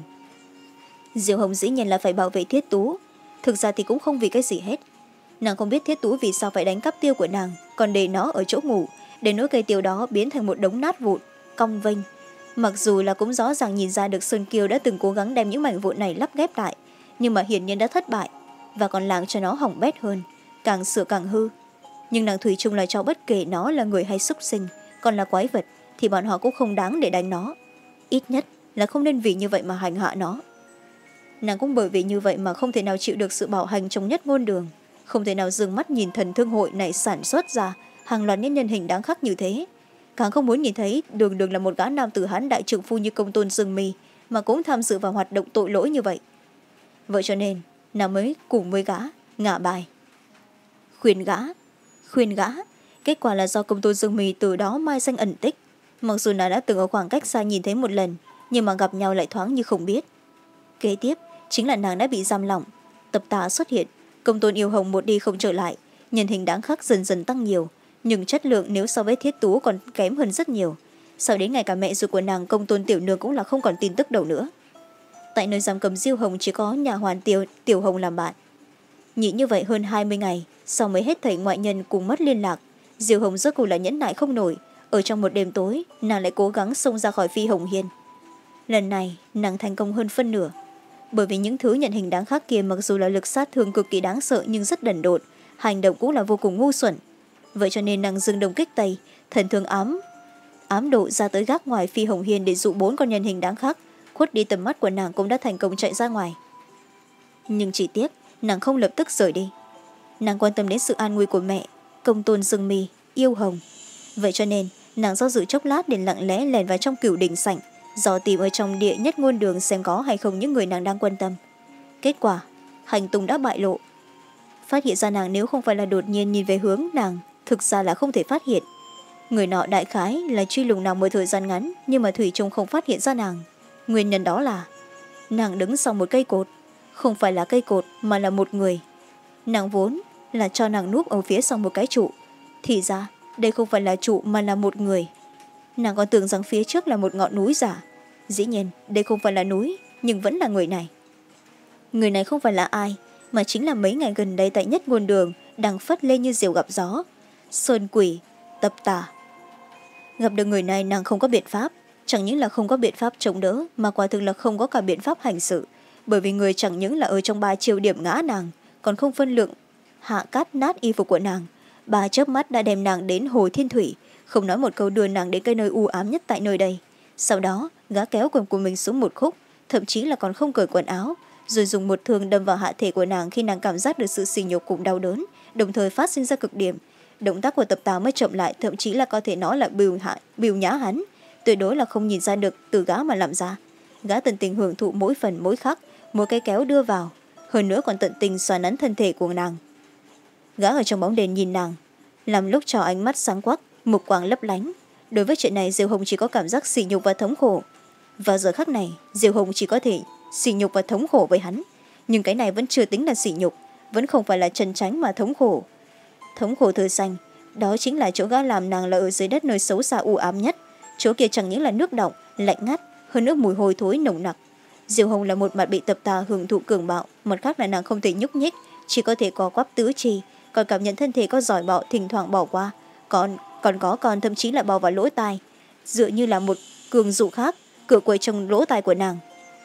Diêu Hồng dĩ nhiên là phải bảo vệ thiết tú, thực ra thì cũng không vì cái gì hết. Nàng không biết thiết tú vì sao phải đánh cắp tiêu của nàng, còn để nó ở chỗ ngủ, để nỗi cây tiêu đó biến thành một đống nát vụn cong vênh. Mặc dù là cũng rõ ràng nhìn ra được Sơn Kiều đã từng cố gắng đem những mảnh vụn này lắp ghép lại, nhưng mà hiển nhiên đã thất bại và còn làm cho nó hỏng bét hơn, càng sửa càng hư. Nhưng nàng thủy chung là cho bất kể nó là người hay súc sinh, còn là quái vật thì bọn họ cũng không đáng để đánh nó, ít nhất là không nên vì như vậy mà hành hạ nó. Nàng cũng bởi vì như vậy mà không thể nào chịu được sự bạo hành trong Nhất Ngôn Đường, không thể nào dừng mắt nhìn Thần Thương Hội này sản xuất ra hàng loạt những nhân hình đáng khắc như thế, càng không muốn nhìn thấy đường đường là một gã nam tử Hán đại trượng phu như công tôn Dương Mi mà cũng tham dự vào hoạt động tội lỗi như vậy. Vậy cho nên nàng mới cùng với gã ngả bài, khuyên gã khuyên gã kết quả là do công tôn Dương Mi từ đó mai danh ẩn tích. Mặc dù nàng đã từng ở khoảng cách xa nhìn thấy một lần, nhưng mà gặp nhau lại thoáng như không biết. Kế tiếp chính là nàng đã bị giam lỏng, tập tà xuất hiện, công tôn yêu hồng một đi không trở lại, nhân hình đáng khắc dần dần tăng nhiều, nhưng chất lượng nếu so với thiết tú còn kém hơn rất nhiều. Sau đến ngày cả mẹ ruột của nàng công tôn tiểu nương cũng là không còn tin tức đâu nữa. Tại nơi giam cầm Diêu Hồng chỉ có nhà hoàn tiểu, tiểu Hồng làm bạn. Nhịn như vậy hơn hai mươi ngày, sau mới hết thảy ngoại nhân cùng mất liên lạc, Diêu Hồng rốt cuộc là nhẫn nại không nổi. Ở trong một đêm tối, nàng lại cố gắng xông ra khỏi Phi Hồng Hiên. Lần này nàng thành công hơn phân nửa, bởi vì những thứ nhận hình đáng khắc kia mặc dù là lực sát thương cực kỳ đáng sợ nhưng rất đần độn, hành động cũng là vô cùng ngu xuẩn. Vậy cho nên nàng dừng đồng kích tây, thần thương ám ám độ ra tới gác ngoài Phi Hồng Hiên để dụ bốn con nhân hình đáng khắc, khuất đi tầm mắt của nàng cũng đã thành công chạy ra ngoài. Nhưng chỉ tiếc nàng không lập tức rời đi, nàng quan tâm đến sự an nguy của mẹ, công tôn Dương Mi, yêu Hồng. Vậy cho nên nàng do dự chốc lát để lặng lẽ lèn vào trong cửu đình sảnh, dò tìm ở trong địa Nhất Ngôn Đường xem có hay không những người nàng đang quan tâm. Kết quả hành tung đã bại lộ. Phát hiện ra nàng nếu không phải là đột nhiên nhìn về hướng nàng, thực ra là không thể phát hiện. Người nọ đại khái là truy lùng nàng một thời gian ngắn, nhưng mà thủy chung không phát hiện ra nàng. Nguyên nhân đó là nàng đứng sau một cây cột, không phải là cây cột mà là một người. Nàng vốn là cho nàng núp ở phía sau một cái trụ, thì ra đây không phải là trụ mà là một người. Nàng còn tưởng rằng phía trước là một ngọn núi giả. Dĩ nhiên đây không phải là núi, nhưng vẫn là người này. Người này không phải là ai, mà chính là mấy ngày gần đây tại Nhất Ngôn Đường đang phất lên như diều gặp gió. Sơn Quỷ Tập Tà. Gặp được người này nàng không có biện pháp, chẳng những là không có biện pháp chống đỡ, mà quả thực là không có cả biện pháp hành sự. Bởi vì người chẳng những là ở trong ba chiêu điểm ngã nàng, còn không phân lượng hạ cát nát y phục của nàng. Ba chớp mắt đã đem nàng đến Hồ Thiên Thủy, không nói một câu đưa nàng đến cái nơi u ám nhất tại nơi đây. Sau đó gã kéo quần của mình xuống một khúc, thậm chí là còn không cởi quần áo, rồi dùng một thương đâm vào hạ thể của nàng khi nàng cảm giác được sự sỉ nhục cùng đau đớn, đồng thời phát sinh ra cực điểm. Động tác của Tập Tà mới chậm lại, thậm chí là có thể nói là bìu, hạ, bìu nhã hắn, tuyệt đối là không nhìn ra được từ gã mà làm ra. Gã tận tình hưởng thụ mỗi phần mỗi khắc, mỗi cái kéo đưa vào, hơn nữa còn tận tình xoa nắn thân thể của nàng. Gã ở trong bóng đèn nhìn nàng, làm lúc cho ánh mắt sáng quắc, mục quang lấp lánh. Đối với chuyện này Diêu Hồng chỉ có cảm giác sỉ nhục và thống khổ. Vào giờ khắc này Diêu Hồng chỉ có thể sỉ nhục và thống khổ với hắn, nhưng cái này vẫn chưa tính là sỉ nhục, vẫn không phải là trần tránh mà thống khổ. Thống khổ thơ xanh, đó chính là chỗ gã làm nàng là ở dưới đất nơi xấu xa u ám nhất. Chỗ kia chẳng những là nước đọng lạnh ngắt, hơn nữa mùi hôi thối nồng nặc. Diêu Hồng là một mặt bị Tập Tà hưởng thụ cường bạo, mặt khác là nàng không thể nhúc nhích, chỉ có thể co quắp tứ chi, còn cảm nhận thân thể có giỏi bọ thỉnh thoảng bỏ qua, còn còn có còn thậm chí là bò vào lỗ tai, dựa như là một cường dụ khác cửa quậy trong lỗ tai của nàng.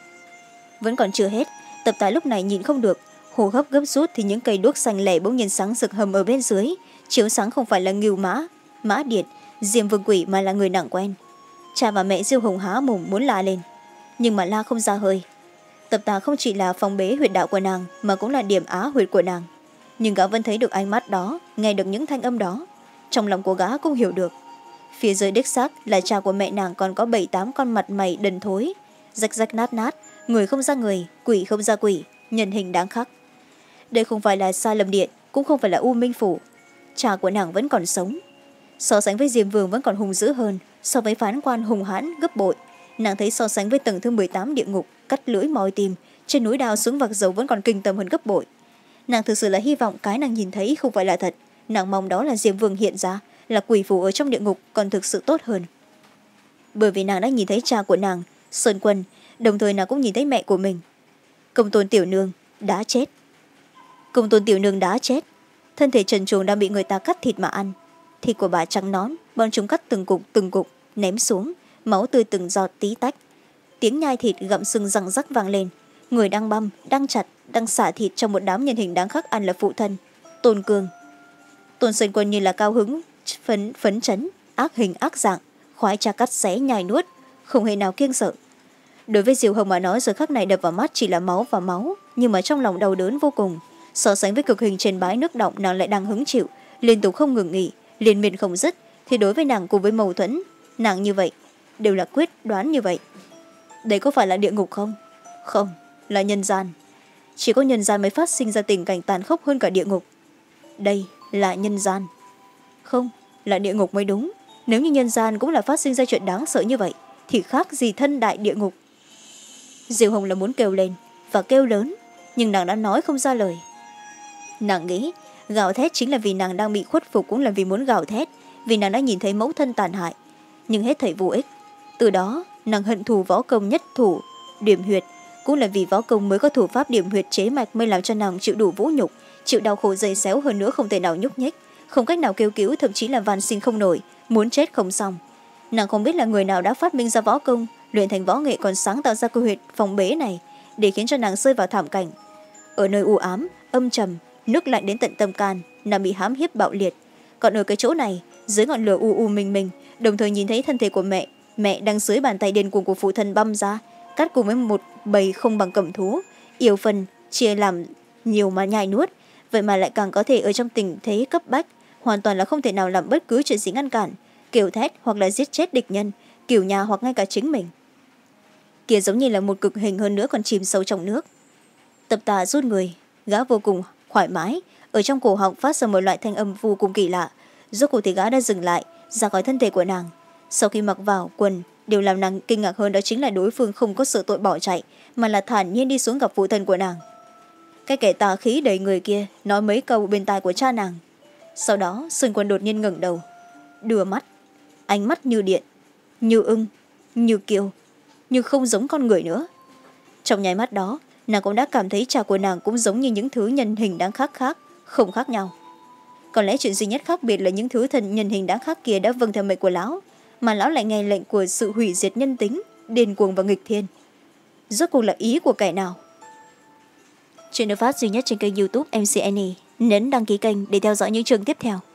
Vẫn còn chưa hết, Tập Tà lúc này nhìn không được, hô hấp gấp rút thì những cây đuốc xanh lẻ bỗng nhiên sáng rực hầm ở bên dưới, chiếu sáng không phải là Ngưu Mã, Mã Điệt, Diêm Vương Quỷ mà là người nàng quen. Cha và mẹ Diêu Hồng há mồm muốn la lên, nhưng mà la không ra hơi. Tập Tà không chỉ là phong bế huyệt đạo của nàng, mà cũng là điểm á huyệt của nàng. Nhưng gã vẫn thấy được ánh mắt đó, nghe được những thanh âm đó. Trong lòng của gã cũng hiểu được, phía dưới đích xác là cha của mẹ nàng còn có bảy tám con mặt mày đần thối, rách rách nát nát, người không ra người, quỷ không ra quỷ, nhân hình đáng khắc. Đây không phải là Sa Lâm Điện, cũng không phải là U Minh Phủ. Cha của nàng vẫn còn sống, so sánh với Diêm Vương vẫn còn hung dữ hơn, so với phán quan hùng hãn gấp bội. Nàng thấy so sánh với tầng thứ mười tám địa ngục cắt lưỡi moi tim, trên núi đao xuống vạc dầu vẫn còn kinh tâm hơn gấp bội. Nàng thực sự là hy vọng cái nàng nhìn thấy không phải là thật, nàng mong đó là Diêm Vương hiện ra, là quỷ phủ ở trong địa ngục còn thực sự tốt hơn. Bởi vì nàng đã nhìn thấy cha của nàng, Sơn Quân, đồng thời nàng cũng nhìn thấy mẹ của mình. Công tôn tiểu nương đã chết. Công tôn tiểu nương đã chết, thân thể trần truồng đang bị người ta cắt thịt mà ăn. Thịt của bà trắng nón, bọn chúng cắt từng cục từng cục, ném xuống, máu tươi từng giọt tí tách. Tiếng nhai thịt gặm sưng răng rắc vang lên. Người đang băm, đang chặt, đang xả thịt trong một đám nhân hình đáng khắc ăn là phụ thân Tôn Cương. Tôn Sơn Quân như là cao hứng, phấn, phấn chấn, ác hình ác dạng, khoái trà cắt xé nhai nuốt, không hề nào kiêng sợ. Đối với Diêu Hồng mà nói, giờ khắc này đập vào mắt chỉ là máu và máu, nhưng mà trong lòng đau đớn vô cùng. So sánh với cực hình trên bãi nước động nàng lại đang hứng chịu, liên tục không ngừng nghỉ, liên miên không dứt, thì đối với nàng cùng với mâu thuẫn nàng như vậy đều là quyết đoán như vậy. Đây có phải là địa ngục không? Không, là nhân gian. Chỉ có nhân gian mới phát sinh ra tình cảnh tàn khốc hơn cả địa ngục. Đây là nhân gian. Không, là địa ngục mới đúng. Nếu như nhân gian cũng là phát sinh ra chuyện đáng sợ như vậy, thì khác gì thân đại địa ngục. Diêu Hồng là muốn kêu lên và kêu lớn, nhưng nàng đã nói không ra lời. Nàng nghĩ gào thét chính là vì nàng đang bị khuất phục, cũng là vì muốn gào thét, vì nàng đã nhìn thấy mẫu thân tàn hại, nhưng hết thảy vô ích. Từ đó nàng hận thù võ công nhất thủ điểm huyệt, cũng là vì võ công mới có thủ pháp điểm huyệt chế mạch mới làm cho nàng chịu đủ vũ nhục, chịu đau khổ dày xéo, hơn nữa không thể nào nhúc nhích, không cách nào kêu cứu, thậm chí là van xin không nổi, muốn chết không xong. Nàng không biết là người nào đã phát minh ra võ công, luyện thành võ nghệ, còn sáng tạo ra cơ huyệt phòng bế này để khiến cho nàng rơi vào thảm cảnh. Ở nơi u ám, âm trầm, nước lạnh đến tận tâm can, nàng bị hãm hiếp bạo liệt. Còn ở cái chỗ này, dưới ngọn lửa u u minh minh, đồng thời nhìn thấy thân thể của mẹ, mẹ đang dưới bàn tay điên cuồng của phụ thân băm ra, cắt cùng với một bầy không bằng cẩm thú, yêu phần chia làm nhiều mà nhai nuốt, vậy mà lại càng có thể ở trong tình thế cấp bách, hoàn toàn là không thể nào làm bất cứ chuyện gì ngăn cản, kêu thét hoặc là giết chết địch nhân, cửu nhà hoặc ngay cả chính mình. Kia giống như là một cực hình, hơn nữa còn chìm sâu trong nước. Tập Tà rút người, gã vô cùng thoải mái, ở trong cổ họng phát ra một loại thanh âm vô cùng kỳ lạ. Rốt cuộc thì gã đã dừng lại, ra khỏi thân thể của nàng. Sau khi mặc vào quần, điều làm nàng kinh ngạc hơn đó chính là đối phương không có sợ tội bỏ chạy, mà là thản nhiên đi xuống gặp phụ thân của nàng. Cái kẻ tà khí đầy người kia nói mấy câu bên tai của cha nàng. sau đó Xuân Quân đột nhiên ngẩng đầu, đưa mắt, ánh mắt như điện, như ưng, như kiều, như không giống con người nữa. Trong nháy mắt đó, nàng cũng đã cảm thấy trà của nàng cũng giống như những thứ nhân hình đáng khác khác, không khác nhau. Có lẽ chuyện duy nhất khác biệt là những thứ thần nhân hình đáng khác kia đã vâng theo mệnh của lão, mà lão lại nghe lệnh của sự hủy diệt nhân tính, điên cuồng và nghịch thiên. Rốt cuộc là ý của kẻ nào? Chuyện được phát duy nhất trên kênh youtube em xê en e. Nhấn đăng ký kênh để theo dõi những chương tiếp theo.